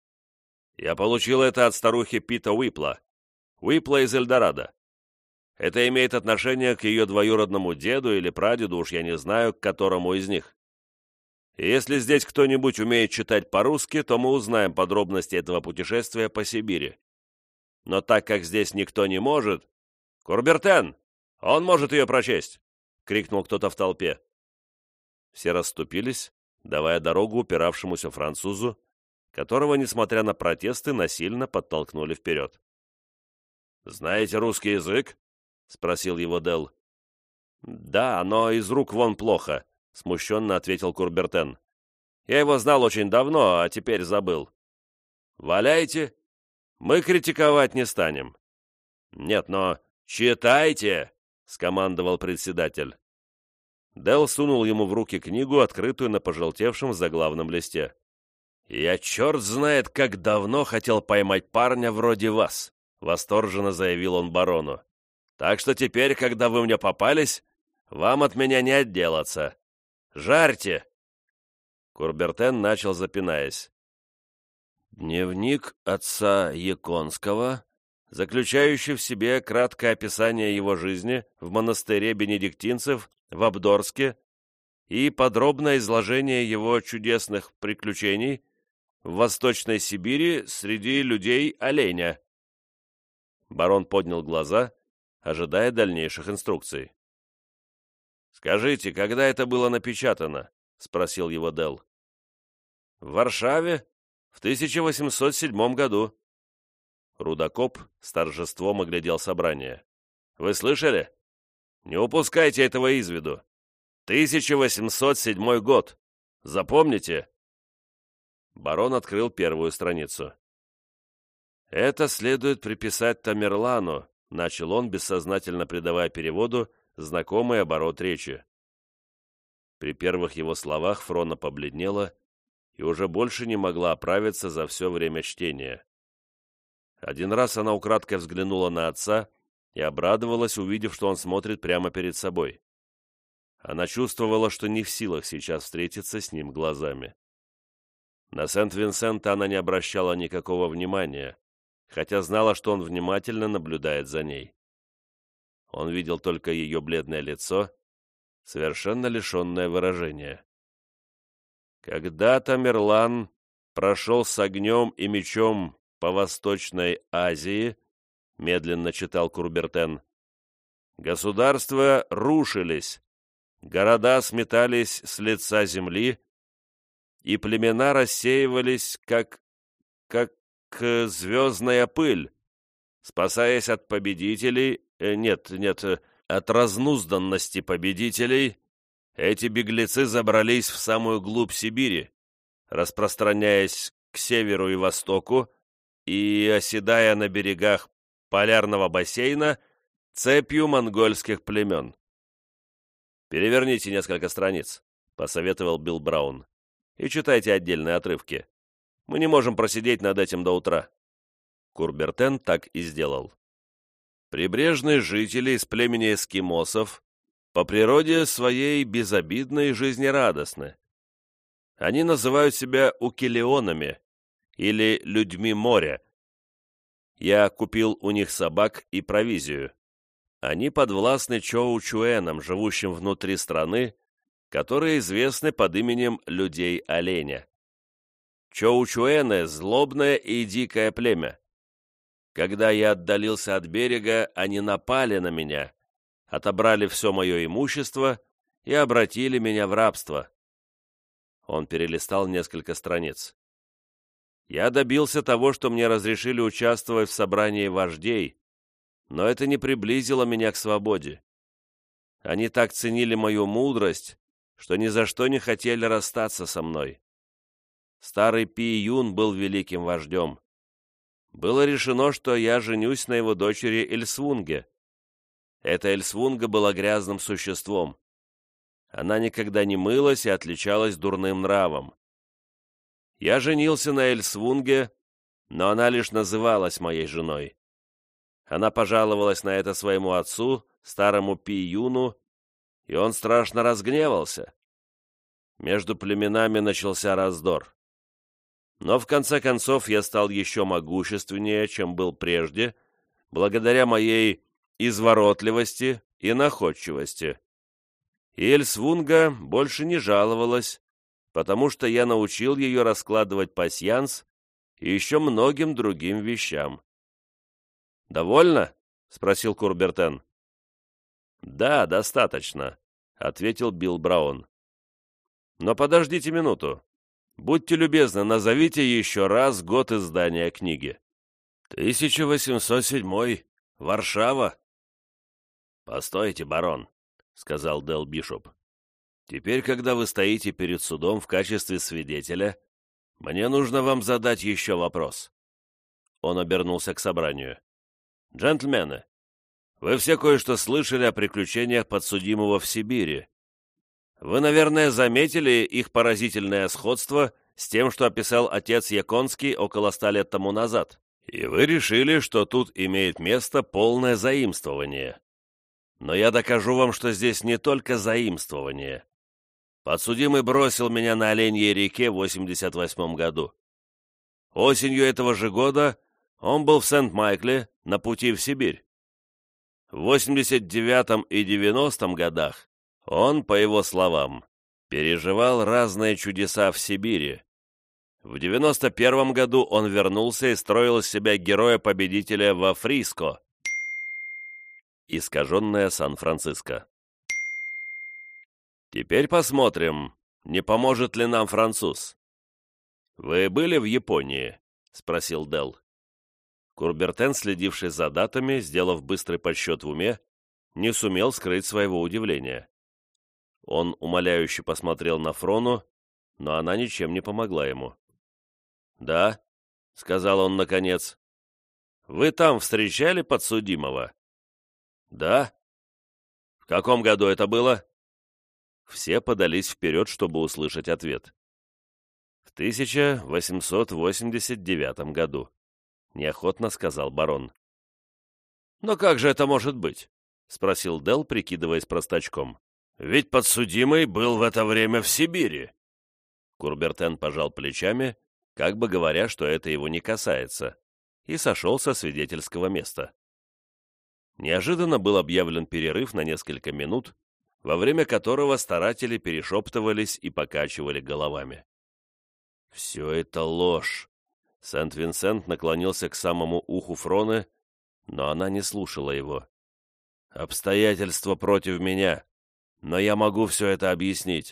Я получил это от старухи Пита Уипла из Эльдорадо. Это имеет отношение к ее двоюродному деду или прадеду, уж я не знаю, к которому из них. И если здесь кто-нибудь умеет читать по-русски, то мы узнаем подробности этого путешествия по Сибири. Но так как здесь никто не может... «Курбертен! Он может ее прочесть!» — крикнул кто-то в толпе. Все расступились, давая дорогу упиравшемуся французу, которого, несмотря на протесты, насильно подтолкнули вперед. «Знаете русский язык?» — спросил его Делл. «Да, но из рук вон плохо», — смущенно ответил Курбертен. «Я его знал очень давно, а теперь забыл». «Валяйте. Мы критиковать не станем». «Нет, но читайте», — скомандовал председатель. Делл сунул ему в руки книгу, открытую на пожелтевшем заглавном листе. «Я черт знает, как давно хотел поймать парня вроде вас», — восторженно заявил он барону. «Так что теперь, когда вы мне попались, вам от меня не отделаться. Жарьте!» Курбертен начал, запинаясь. «Дневник отца Яконского, заключающий в себе краткое описание его жизни в монастыре бенедиктинцев в Абдорске и подробное изложение его чудесных приключений в Восточной Сибири среди людей оленя». Барон поднял глаза, ожидая дальнейших инструкций. «Скажите, когда это было напечатано?» — спросил его Делл. «В Варшаве в 1807 году». Рудокоп с торжеством оглядел собрание. «Вы слышали? Не упускайте этого из виду. 1807 год. Запомните?» Барон открыл первую страницу. «Это следует приписать Тамерлану», — начал он, бессознательно придавая переводу знакомый оборот речи. При первых его словах Фрона побледнела и уже больше не могла оправиться за все время чтения. Один раз она украдкой взглянула на отца и обрадовалась, увидев, что он смотрит прямо перед собой. Она чувствовала, что не в силах сейчас встретиться с ним глазами. На Сент-Винсента она не обращала никакого внимания, хотя знала, что он внимательно наблюдает за ней. Он видел только ее бледное лицо, совершенно лишенное выражения. «Когда Тамерлан прошел с огнем и мечом по Восточной Азии», — медленно читал Курбертен, — «государства рушились, города сметались с лица земли, и племена рассеивались, как звездная пыль, спасаясь от победителей, от разнузданности победителей. Эти беглецы забрались в самую глубь Сибири, распространяясь к северу и востоку и оседая на берегах полярного бассейна цепью монгольских племен. «Переверните несколько страниц», — посоветовал Билл Браун, — «и читайте отдельные отрывки. Мы не можем просидеть над этим до утра». Курбертен так и сделал. Прибрежные жители из племени эскимосов по природе своей безобидны и жизнерадостны. Они называют себя укелеонами или людьми моря. Я купил у них собак и провизию. Они подвластны чоу-чуэнам, живущим внутри страны, которые известны под именем людей-оленя. Чоу-чуэны — злобное и дикое племя. Когда я отдалился от берега, они напали на меня, отобрали все мое имущество и обратили меня в рабство. Он перелистал несколько страниц. Я добился того, что мне разрешили участвовать в собрании вождей, но это не приблизило меня к свободе. Они так ценили мою мудрость, что ни за что не хотели расстаться со мной. Старый Пи-Юн был великим вождем. Было решено, что я женюсь на его дочери Эльсвунге. Эта Эльсвунга была грязным существом. Она никогда не мылась и отличалась дурным нравом. Я женился на Эльсвунге, но она лишь называлась моей женой. Она пожаловалась на это своему отцу, старому Пи-Юну, и он страшно разгневался. Между племенами начался раздор. Но в конце концов я стал еще могущественнее, чем был прежде, благодаря моей изворотливости и находчивости. И Эльсвунга больше не жаловалась, потому что я научил ее раскладывать пасьянс и еще многим другим вещам. «Довольно?» — спросил Курбертен. «Да, достаточно», — ответил Билл Браун. «Но подождите минуту. Будьте любезны, назовите еще раз год издания книги». 1807. Варшава. «Постойте, барон», — сказал Дел Бишоп. «Теперь, когда вы стоите перед судом в качестве свидетеля, мне нужно вам задать еще вопрос». Он обернулся к собранию. «Джентльмены, вы все кое-что слышали о приключениях подсудимого в Сибири. Вы, наверное, заметили их поразительное сходство с тем, что описал отец Яконский около 100 лет тому назад, и вы решили, что тут имеет место полное заимствование. Но я докажу вам, что здесь не только заимствование. Подсудимый бросил меня на Оленьей реке в 88 году. Осенью этого же года он был в Сент-Майкле на пути в Сибирь. В 89 и 90 годах он, по его словам, переживал разные чудеса в Сибири. В 91 году он вернулся и строил из себя героя-победителя во Фриско. Искаженное Сан-Франциско. Теперь посмотрим, не поможет ли нам француз. «Вы были в Японии?» — спросил Дел. Курбертен, следивший за датами, сделав быстрый подсчет в уме, не сумел скрыть своего удивления. Он умоляюще посмотрел на Фрону, но она ничем не помогла ему. «Да», — сказал он наконец, вы там встречали подсудимого?» «Да». «В каком году это было?» Все подались вперед, чтобы услышать ответ. «В 1889 году», — неохотно сказал барон. «Но как же это может быть?» — спросил Делл, прикидываясь простачком. «Ведь подсудимый был в это время в Сибири». Курбертен пожал плечами, как бы говоря, что это его не касается, и сошел со свидетельского места. Неожиданно был объявлен перерыв на несколько минут, во время которого старатели перешептывались и покачивали головами. «Все это ложь!» Сент-Винсент наклонился к самому уху Фроны, но она не слушала его. «Обстоятельства против меня, но я могу все это объяснить».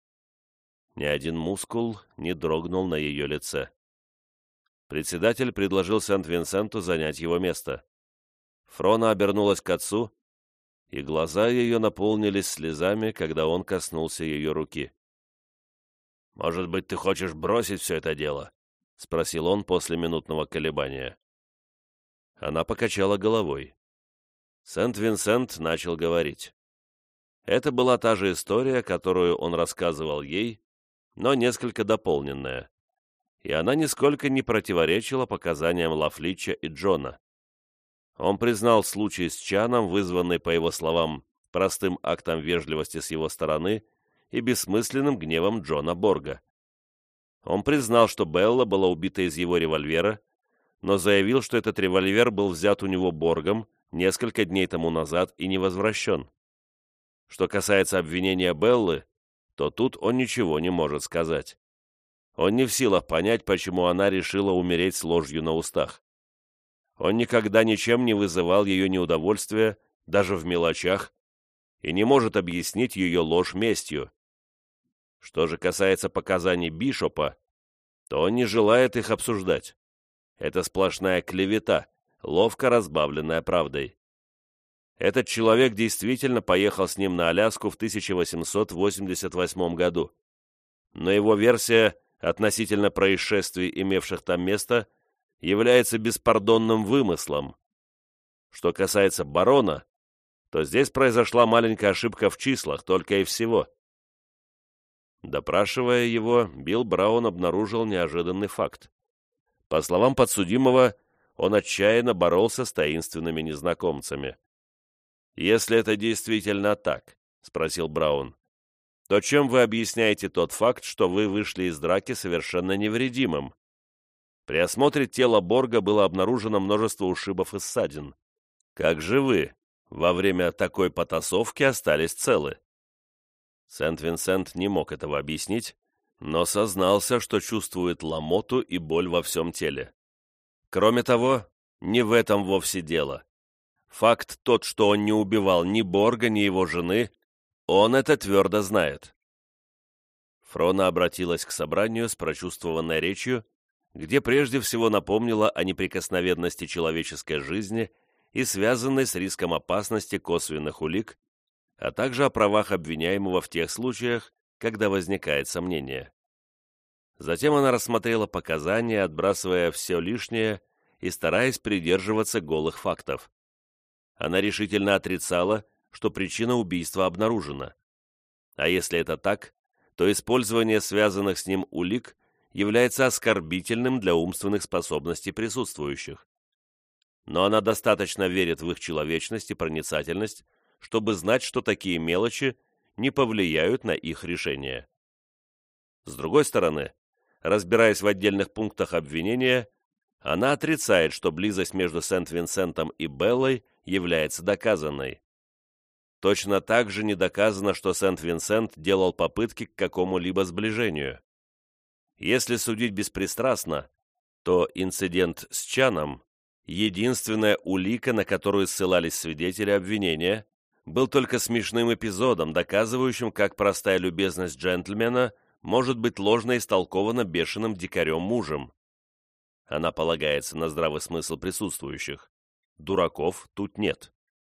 Ни один мускул не дрогнул на ее лице. Председатель предложил Сент-Винсенту занять его место. Фрона обернулась к отцу, и глаза ее наполнились слезами, когда он коснулся ее руки. «Может быть, ты хочешь бросить все это дело?» — спросил он после минутного колебания. Она покачала головой. Сент-Винсент начал говорить. Это была та же история, которую он рассказывал ей, но несколько дополненная, и она нисколько не противоречила показаниям Лафлитча и Джона. Он признал случай с Чаном, вызванный, по его словам, простым актом вежливости с его стороны и бессмысленным гневом Джона Борга. Он признал, что Белла была убита из его револьвера, но заявил, что этот револьвер был взят у него Боргом несколько дней тому назад и не возвращен. Что касается обвинения Беллы, то тут он ничего не может сказать. Он не в силах понять, почему она решила умереть с ложью на устах. Он никогда ничем не вызывал ее неудовольствия, даже в мелочах, и не может объяснить ее ложь местью. Что же касается показаний Бишопа, то он не желает их обсуждать. Это сплошная клевета, ловко разбавленная правдой. Этот человек действительно поехал с ним на Аляску в 1888 году, но его версия относительно происшествий, имевших там место, является беспардонным вымыслом. Что касается барона, то здесь произошла маленькая ошибка в числах, только и всего. Допрашивая его, Билл Браун обнаружил неожиданный факт. По словам подсудимого, он отчаянно боролся с таинственными незнакомцами. «Если это действительно так, — спросил Браун, — то чем вы объясняете тот факт, что вы вышли из драки совершенно невредимым? При осмотре тела Борга было обнаружено множество ушибов и ссадин. Как же вы во время такой потасовки остались целы?» Сент-Винсент не мог этого объяснить, но сознался, что чувствует ломоту и боль во всем теле. Кроме того, не в этом вовсе дело. Факт тот, что он не убивал ни Борга, ни его жены, он это твердо знает. Фрона обратилась к собранию с прочувствованной речью, где прежде всего напомнила о неприкосновенности человеческой жизни и связанной с риском опасности косвенных улик, а также о правах обвиняемого в тех случаях, когда возникает сомнение. Затем она рассмотрела показания, отбрасывая все лишнее и стараясь придерживаться голых фактов. Она решительно отрицала, что причина убийства обнаружена. А если это так, то использование связанных с ним улик является оскорбительным для умственных способностей присутствующих. Но она достаточно верит в их человечность и проницательность, чтобы знать, что такие мелочи не повлияют на их решение. С другой стороны, разбираясь в отдельных пунктах обвинения, она отрицает, что близость между Сент-Винсентом и Беллой является доказанной. Точно так же не доказано, что Сент-Винсент делал попытки к какому-либо сближению. Если судить беспристрастно, то инцидент с Чаном, единственная улика, на которую ссылались свидетели обвинения, был только смешным эпизодом, доказывающим, как простая любезность джентльмена может быть ложно истолкована бешеным дикарем-мужем. Она полагается на здравый смысл присутствующих. Дураков тут нет.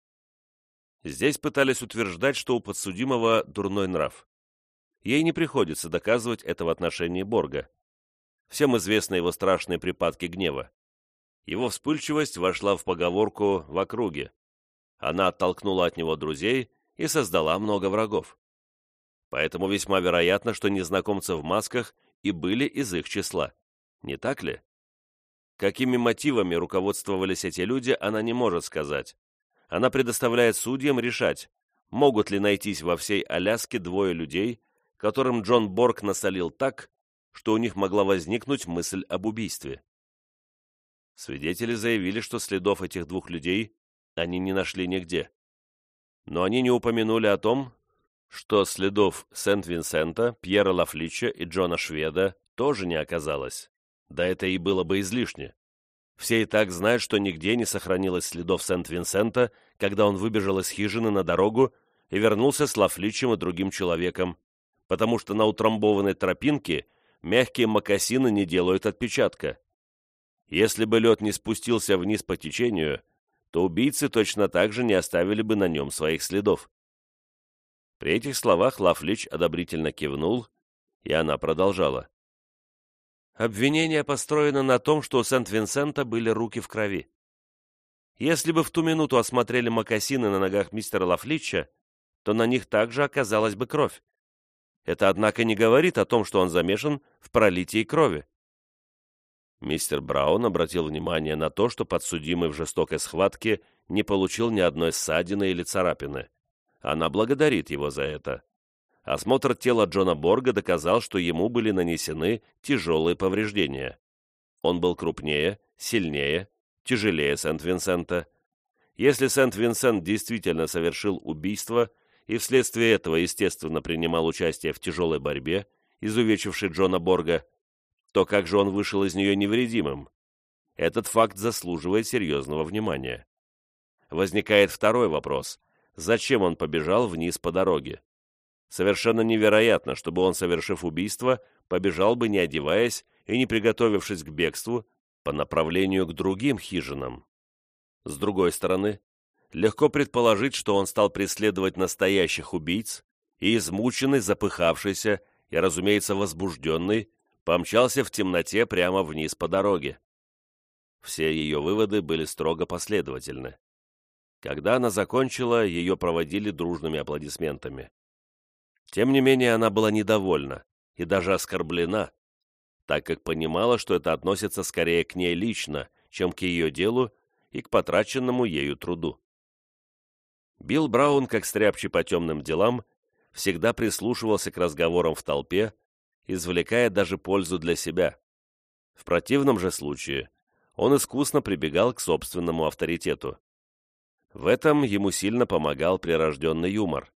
Здесь пытались утверждать, что у подсудимого дурной нрав. Ей не приходится доказывать это в отношении Борга. Всем известны его страшные припадки гнева. Его вспыльчивость вошла в поговорку в округе. Она оттолкнула от него друзей и создала много врагов. Поэтому весьма вероятно, что незнакомцы в масках и были из их числа. Не так ли? Какими мотивами руководствовались эти люди, она не может сказать. Она предоставляет судьям решать, могут ли найтись во всей Аляске двое людей, которым Джон Борг насолил так, что у них могла возникнуть мысль об убийстве. Свидетели заявили, что следов этих двух людей они не нашли нигде. Но они не упомянули о том, что следов Сент-Винсента, Пьера Лафлича и Джона Шведа тоже не оказалось. Да это и было бы излишне. Все и так знают, что нигде не сохранилось следов Сент-Винсента, когда он выбежал из хижины на дорогу и вернулся с Лафличем и другим человеком, потому что на утрамбованной тропинке мягкие мокасины не делают отпечатка. Если бы лед не спустился вниз по течению, то убийцы точно так же не оставили бы на нем своих следов. При этих словах Лафлич одобрительно кивнул, и она продолжала. Обвинение построено на том, что у Сент-Винсента были руки в крови. Если бы в ту минуту осмотрели мокасины на ногах мистера Лафлича, то на них также оказалась бы кровь. Это, однако, не говорит о том, что он замешан в пролитии крови. Мистер Браун обратил внимание на то, что подсудимый в жестокой схватке не получил ни одной ссадины или царапины. Она благодарит его за это. Осмотр тела Джона Борга доказал, что ему были нанесены тяжелые повреждения. Он был крупнее, сильнее, тяжелее Сент-Винсента. Если Сент-Винсент действительно совершил убийство и вследствие этого, естественно, принимал участие в тяжелой борьбе, изувечившей Джона Борга, то как же он вышел из нее невредимым? Этот факт заслуживает серьезного внимания. Возникает второй вопрос. Зачем он побежал вниз по дороге? Совершенно невероятно, чтобы он, совершив убийство, побежал бы, не одеваясь и не приготовившись к бегству, по направлению к другим хижинам. С другой стороны, легко предположить, что он стал преследовать настоящих убийц и, измученный, запыхавшийся и, разумеется, возбужденный, помчался в темноте прямо вниз по дороге. Все ее выводы были строго последовательны. Когда она закончила, ее проводили дружными аплодисментами. Тем не менее, она была недовольна и даже оскорблена, так как понимала, что это относится скорее к ней лично, чем к ее делу и к потраченному ею труду. Билл Браун, как стряпчий по темным делам, всегда прислушивался к разговорам в толпе, извлекая даже пользу для себя. В противном же случае он искусно прибегал к собственному авторитету. В этом ему сильно помогал прирожденный юмор.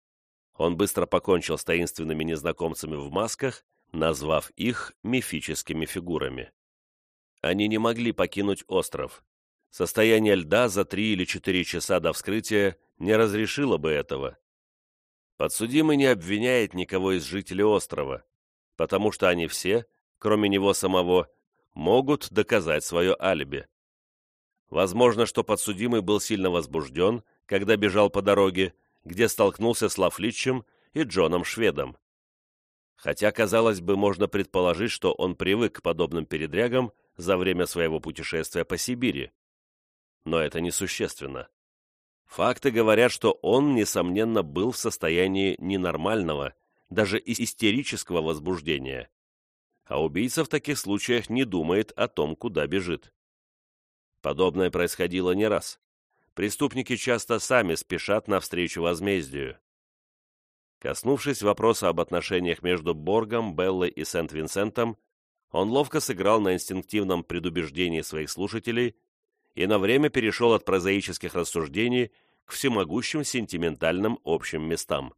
Он быстро покончил с таинственными незнакомцами в масках, назвав их мифическими фигурами. Они не могли покинуть остров. Состояние льда за 3 или 4 часа до вскрытия не разрешило бы этого. Подсудимый не обвиняет никого из жителей острова, потому что они все, кроме него самого, могут доказать свое алиби. Возможно, что подсудимый был сильно возбужден, когда бежал по дороге, где столкнулся с Лафличем и Джоном Шведом. Хотя, казалось бы, можно предположить, что он привык к подобным передрягам за время своего путешествия по Сибири. Но это несущественно. Факты говорят, что он, несомненно, был в состоянии ненормального, даже истерического возбуждения. А убийца в таких случаях не думает о том, куда бежит. Подобное происходило не раз. Преступники часто сами спешат навстречу возмездию. Коснувшись вопроса об отношениях между Боргом, Беллой и Сент-Винсентом, он ловко сыграл на инстинктивном предубеждении своих слушателей и на время перешел от прозаических рассуждений к всемогущим сентиментальным общим местам.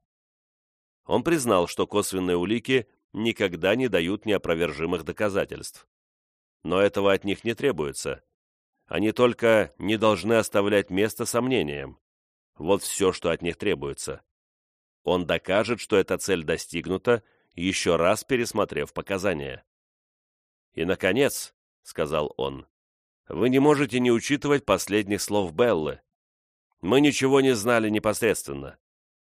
Он признал, что косвенные улики никогда не дают неопровержимых доказательств. Но этого от них не требуется. Они только не должны оставлять место сомнениям. Вот все, что от них требуется. Он докажет, что эта цель достигнута, еще раз пересмотрев показания. «И, наконец, — сказал он, — вы не можете не учитывать последних слов Беллы. Мы ничего не знали непосредственно.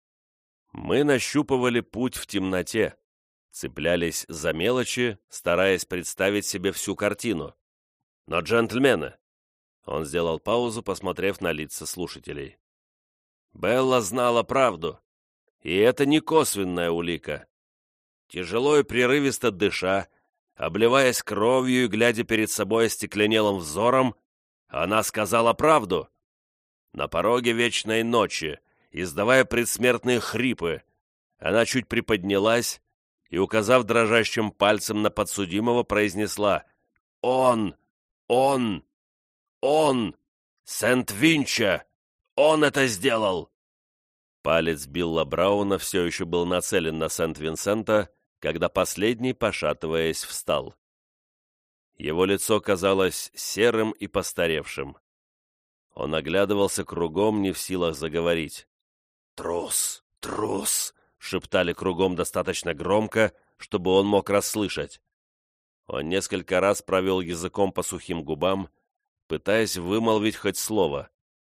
Мы нащупывали путь в темноте, цеплялись за мелочи, стараясь представить себе всю картину. Но, джентльмены, Он сделал паузу, посмотрев на лица слушателей. Белла знала правду, и это не косвенная улика. Тяжело и прерывисто дыша, обливаясь кровью и глядя перед собой остекленелым взором, она сказала правду. На пороге вечной ночи, издавая предсмертные хрипы, она чуть приподнялась и, указав дрожащим пальцем на подсудимого, произнесла: «Он! Он! Он! Сент-Винча! Он это сделал!» Палец Билла Брауна все еще был нацелен на Сент-Винсента, когда последний, пошатываясь, встал. Его лицо казалось серым и постаревшим. Он оглядывался кругом, не в силах заговорить. «Трус! Трус!» — шептали кругом достаточно громко, чтобы он мог расслышать. Он несколько раз провел языком по сухим губам, пытаясь вымолвить хоть слово.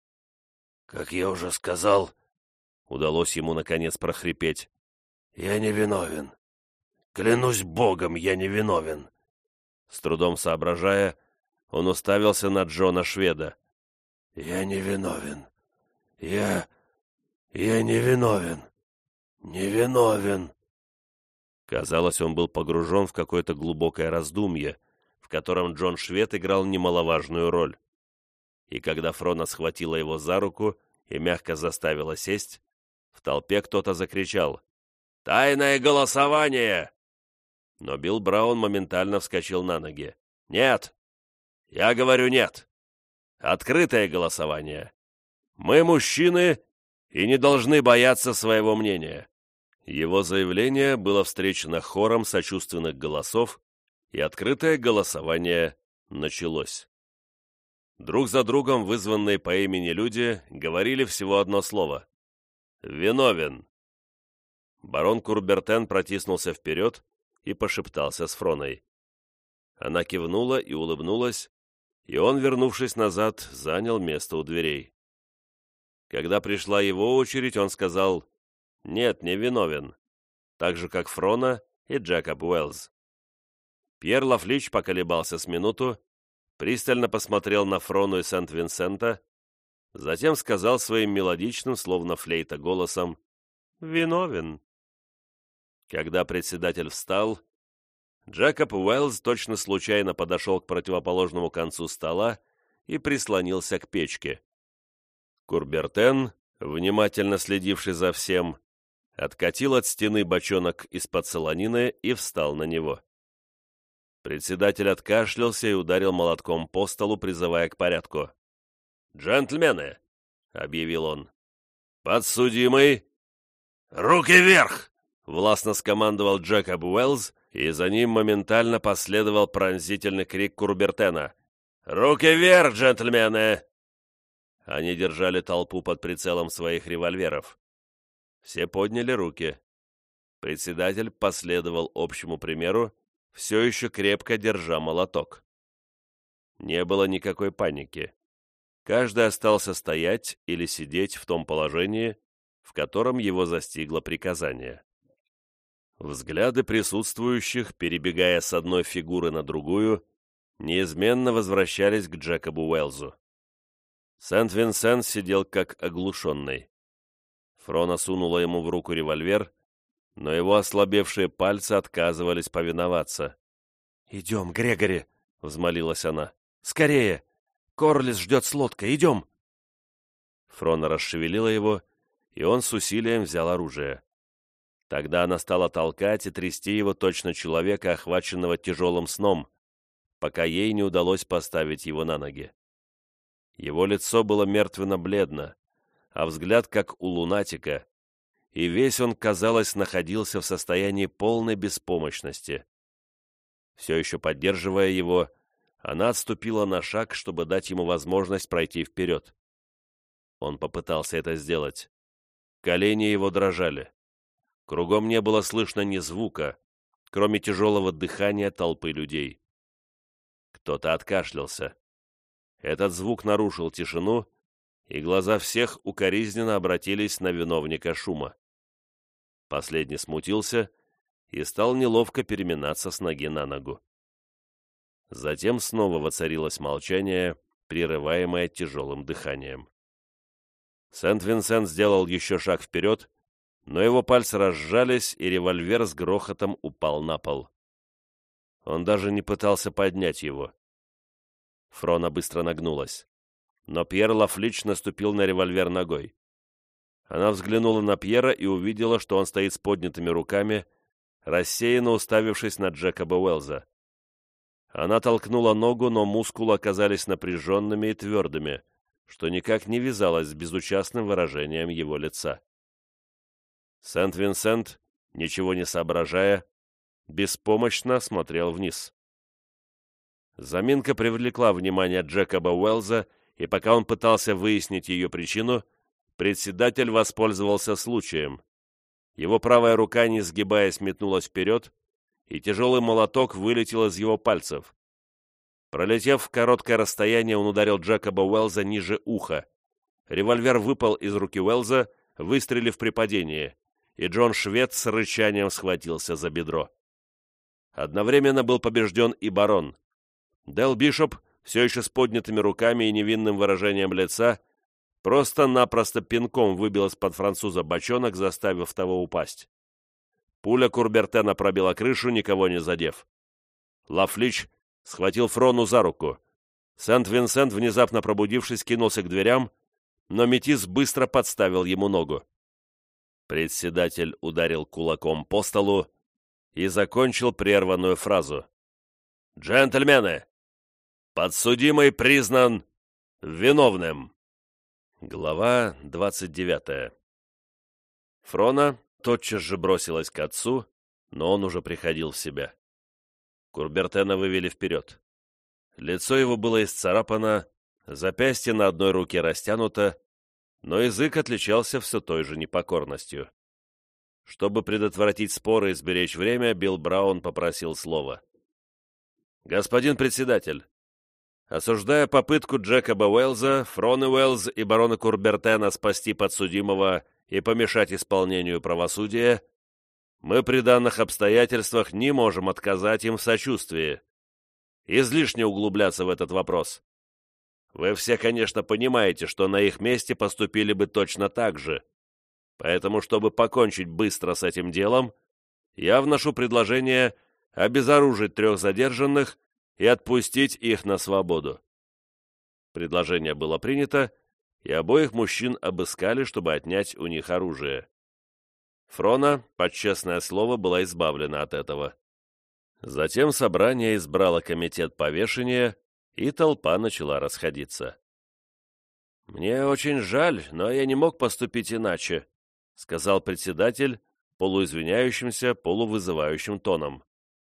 «Как я уже сказал, — удалось ему наконец прохрипеть, — я не виновен. Клянусь Богом, я не виновен!» С трудом соображая, он уставился на Джона Шведа. «Я не виновен. Я не виновен. Не виновен!» Казалось, он был погружен в какое-то глубокое раздумье, в котором Джон Швед играл немаловажную роль. И когда Фрона схватила его за руку и мягко заставила сесть, в толпе кто-то закричал: «Тайное голосование!» Но Билл Браун моментально вскочил на ноги. «Нет! Я говорю нет! Открытое голосование! Мы мужчины и не должны бояться своего мнения!» Его заявление было встречено хором сочувственных голосов, и открытое голосование началось. Друг за другом вызванные по имени люди говорили всего одно слово: «Виновен». Барон Курбертен протиснулся вперед и пошептался с Фроной. Она кивнула и улыбнулась, и он, вернувшись назад, занял место у дверей. Когда пришла его очередь, он сказал: «Нет, не виновен», так же, как Фрона и Джекоб Уэллс. Пьер Лафлич поколебался с минуту, пристально посмотрел на Фрону и Сент-Винсента, затем сказал своим мелодичным, словно флейта, голосом: «Виновен». Когда председатель встал, Джекоб Уэллс точно случайно подошел к противоположному концу стола и прислонился к печке. Курбертен, внимательно следивший за всем, откатил от стены бочонок из-под солонины и встал на него. Председатель откашлялся и ударил молотком по столу, призывая к порядку. «Джентльмены!» — объявил он. «Подсудимый!» «Руки вверх!» — властно скомандовал Джекоб Уэллс, и за ним моментально последовал пронзительный крик Курбертена. «Руки вверх, джентльмены!» Они держали толпу под прицелом своих револьверов. Все подняли руки. Председатель последовал общему примеру, все еще крепко держа молоток. Не было никакой паники. Каждый остался стоять или сидеть в том положении, в котором его застигло приказание. Взгляды присутствующих, перебегая с одной фигуры на другую, неизменно возвращались к Джекобу Уэллсу. Сент-Винсент сидел как оглушенный. Фрона сунула ему в руку револьвер, но его ослабевшие пальцы отказывались повиноваться. «Идем, Грегори!» — взмолилась она. «Скорее! Корлис ждет с лодкой! Идем!» Фрона расшевелила его, и он с усилием взял оружие. Тогда она стала толкать и трясти его точно человека, охваченного тяжелым сном, пока ей не удалось поставить его на ноги. Его лицо было мертвенно-бледно, а взгляд как у лунатика, и весь он, казалось, находился в состоянии полной беспомощности. Все еще поддерживая его, она отступила на шаг, чтобы дать ему возможность пройти вперед. Он попытался это сделать. Колени его дрожали. Кругом не было слышно ни звука, кроме тяжелого дыхания толпы людей. Кто-то откашлялся. Этот звук нарушил тишину, и глаза всех укоризненно обратились на виновника шума. Последний смутился и стал неловко переминаться с ноги на ногу. Затем снова воцарилось молчание, прерываемое тяжелым дыханием. Сент-Винсент сделал еще шаг вперед, но его пальцы разжались, и револьвер с грохотом упал на пол. Он даже не пытался поднять его. Фрона быстро нагнулась, но Пьер Лафлич наступил на револьвер ногой. Она взглянула на Пьера и увидела, что он стоит с поднятыми руками, рассеянно уставившись на Джекоба Уэллза. Она толкнула ногу, но мускулы оказались напряженными и твердыми, что никак не вязалось с безучастным выражением его лица. Сент-Винсент, ничего не соображая, беспомощно смотрел вниз. Заминка привлекла внимание Джекоба Уэллза, и пока он пытался выяснить ее причину, председатель воспользовался случаем. Его правая рука, не сгибаясь, метнулась вперед, и тяжелый молоток вылетел из его пальцев. Пролетев в короткое расстояние, он ударил Джекоба Уэллза ниже уха. Револьвер выпал из руки Уэллза, выстрелив при падении, и Джон Швед с рычанием схватился за бедро. Одновременно был побежден и барон. Дел Бишоп, все еще с поднятыми руками и невинным выражением лица, просто-напросто пинком выбил из-под француза бочонок, заставив того упасть. Пуля Курбертена пробила крышу, никого не задев. Лафлич схватил Фрону за руку. Сент-Винсент, внезапно пробудившись, кинулся к дверям, но метис быстро подставил ему ногу. Председатель ударил кулаком по столу и закончил прерванную фразу. «Джентльмены, подсудимый признан виновным». Глава 29. Фрона тотчас же бросилась к отцу, но он уже приходил в себя. Курбертена вывели вперед. Лицо его было исцарапано, запястье на одной руке растянуто, но язык отличался все той же непокорностью. Чтобы предотвратить споры и сберечь время, Билл Браун попросил слова. «Господин председатель, осуждая попытку Джекоба Уэллза, Фроны Уэллз и барона Курбертена спасти подсудимого и помешать исполнению правосудия, мы при данных обстоятельствах не можем отказать им в сочувствии. Излишне углубляться в этот вопрос. Вы все, конечно, понимаете, что на их месте поступили бы точно так же. Поэтому, чтобы покончить быстро с этим делом, я вношу предложение обезоружить 3 задержанных и отпустить их на свободу». Предложение было принято, и обоих мужчин обыскали, чтобы отнять у них оружие. Фрона, под честное слово, была избавлена от этого. Затем собрание избрало комитет повешения, и толпа начала расходиться. «Мне очень жаль, но я не мог поступить иначе», — сказал председатель полуизвиняющимся, полувызывающим тоном.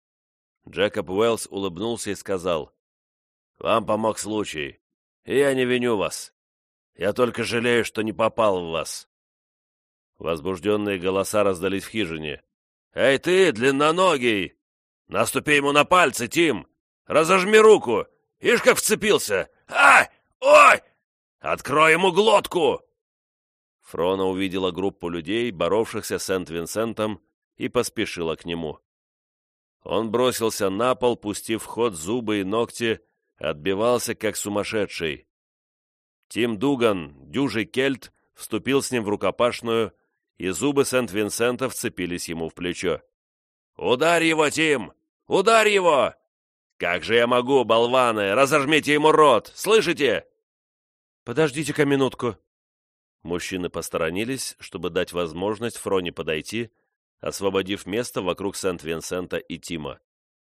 Джекоб Уэллс улыбнулся и сказал: «Вам помог случай, и я не виню вас. Я только жалею, что не попал в вас». Возбужденные голоса раздались в хижине. «Эй ты, длинноногий! Наступи ему на пальцы, Тим! Разожми руку! Ишь, как вцепился! Ай! Ой! Открой ему глотку!» Фрона увидела группу людей, боровшихся с Сент-Винсентом, и поспешила к нему. Он бросился на пол, пустив в ход зубы и ногти, отбивался как сумасшедший. Тим Дуган, дюжий кельт, вступил с ним в рукопашную, и зубы Сент-Винсента вцепились ему в плечо. «Ударь его, Тим! Ударь его! Как же я могу, болваны! Разожмите ему рот! Слышите?» «Подождите-ка минутку». Мужчины посторонились, чтобы дать возможность Фроне подойти, освободив место вокруг Сент-Винсента и Тима.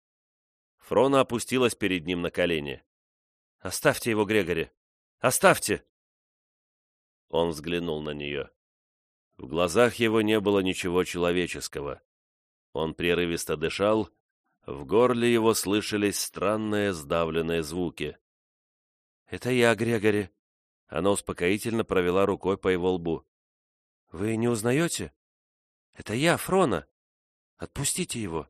Фрона опустилась перед ним на колени. «Оставьте его, Грегори! Оставьте!» Он взглянул на нее. В глазах его не было ничего человеческого. Он прерывисто дышал, в горле его слышались странные сдавленные звуки. «Это я, Грегори!» Она успокоительно провела рукой по его лбу. «Вы не узнаете? Это я, Фрона! Отпустите его!»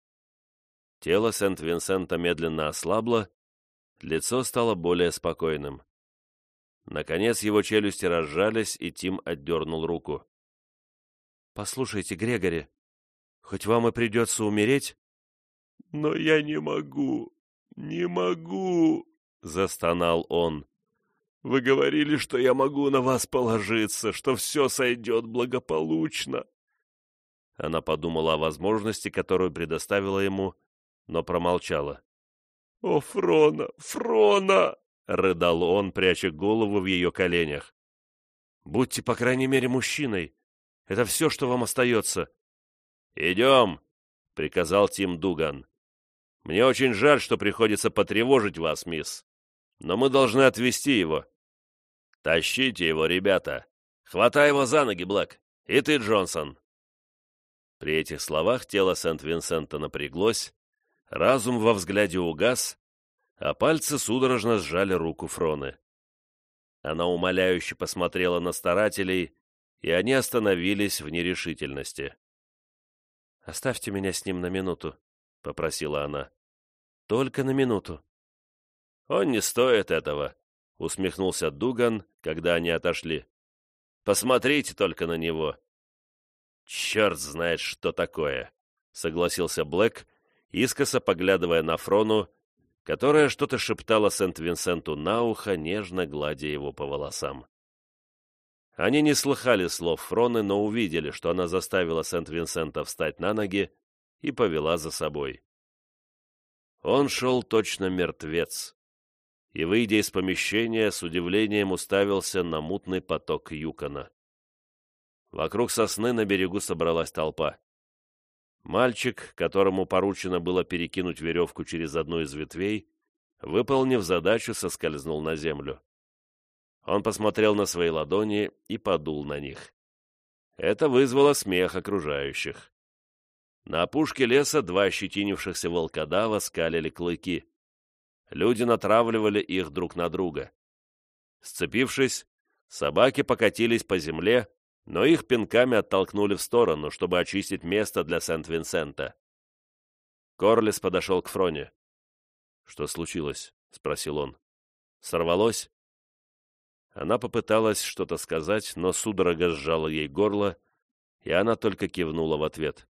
Тело Сент-Винсента медленно ослабло, лицо стало более спокойным. Наконец его челюсти разжались, и Тим отдернул руку. «Послушайте, Грегори, хоть вам и придется умереть...» «Но я не могу, не могу!» — застонал он. Вы говорили, что я могу на вас положиться, что все сойдет благополучно». Она подумала о возможности, которую предоставила ему, но промолчала. «О, Фрона, Фрона!» — рыдал он, пряча голову в ее коленях. «Будьте, по крайней мере, мужчиной. Это все, что вам остается». «Идем!» — приказал Тим Дуган. «Мне очень жаль, что приходится потревожить вас, мисс, но мы должны отвезти его. Тащите его, ребята! Хватай его за ноги, Блэк! И ты, Джонсон!» При этих словах тело Сент-Винсента напряглось, разум во взгляде угас, а пальцы судорожно сжали руку Фроны. Она умоляюще посмотрела на старателей, и они остановились в нерешительности. «Оставьте меня с ним на минуту», — попросила она. «Только на минуту». «Он не стоит этого», — усмехнулся Дуган, когда они отошли. «Посмотрите только на него». «Черт знает, что такое», — согласился Блэк, искоса поглядывая на Фрону, которая что-то шептала Сент-Винсенту на ухо, нежно гладя его по волосам. Они не слыхали слов Фроны, но увидели, что она заставила Сент-Винсента встать на ноги и повела за собой. Он шел точно мертвец, и, выйдя из помещения, с удивлением уставился на мутный поток Юкона. Вокруг сосны на берегу собралась толпа. Мальчик, которому поручено было перекинуть веревку через одну из ветвей, выполнив задачу, соскользнул на землю. Он посмотрел на свои ладони и подул на них. Это вызвало смех окружающих. На опушке леса два ощетинившихся волкодава скалили клыки. Люди натравливали их друг на друга. Сцепившись, собаки покатились по земле, но их пинками оттолкнули в сторону, чтобы очистить место для Сент-Винсента. Корлис подошел к Фроне. «Что случилось?» — спросил он. «Сорвалось?» Она попыталась что-то сказать, но судорога сжала ей горло, и она только кивнула в ответ.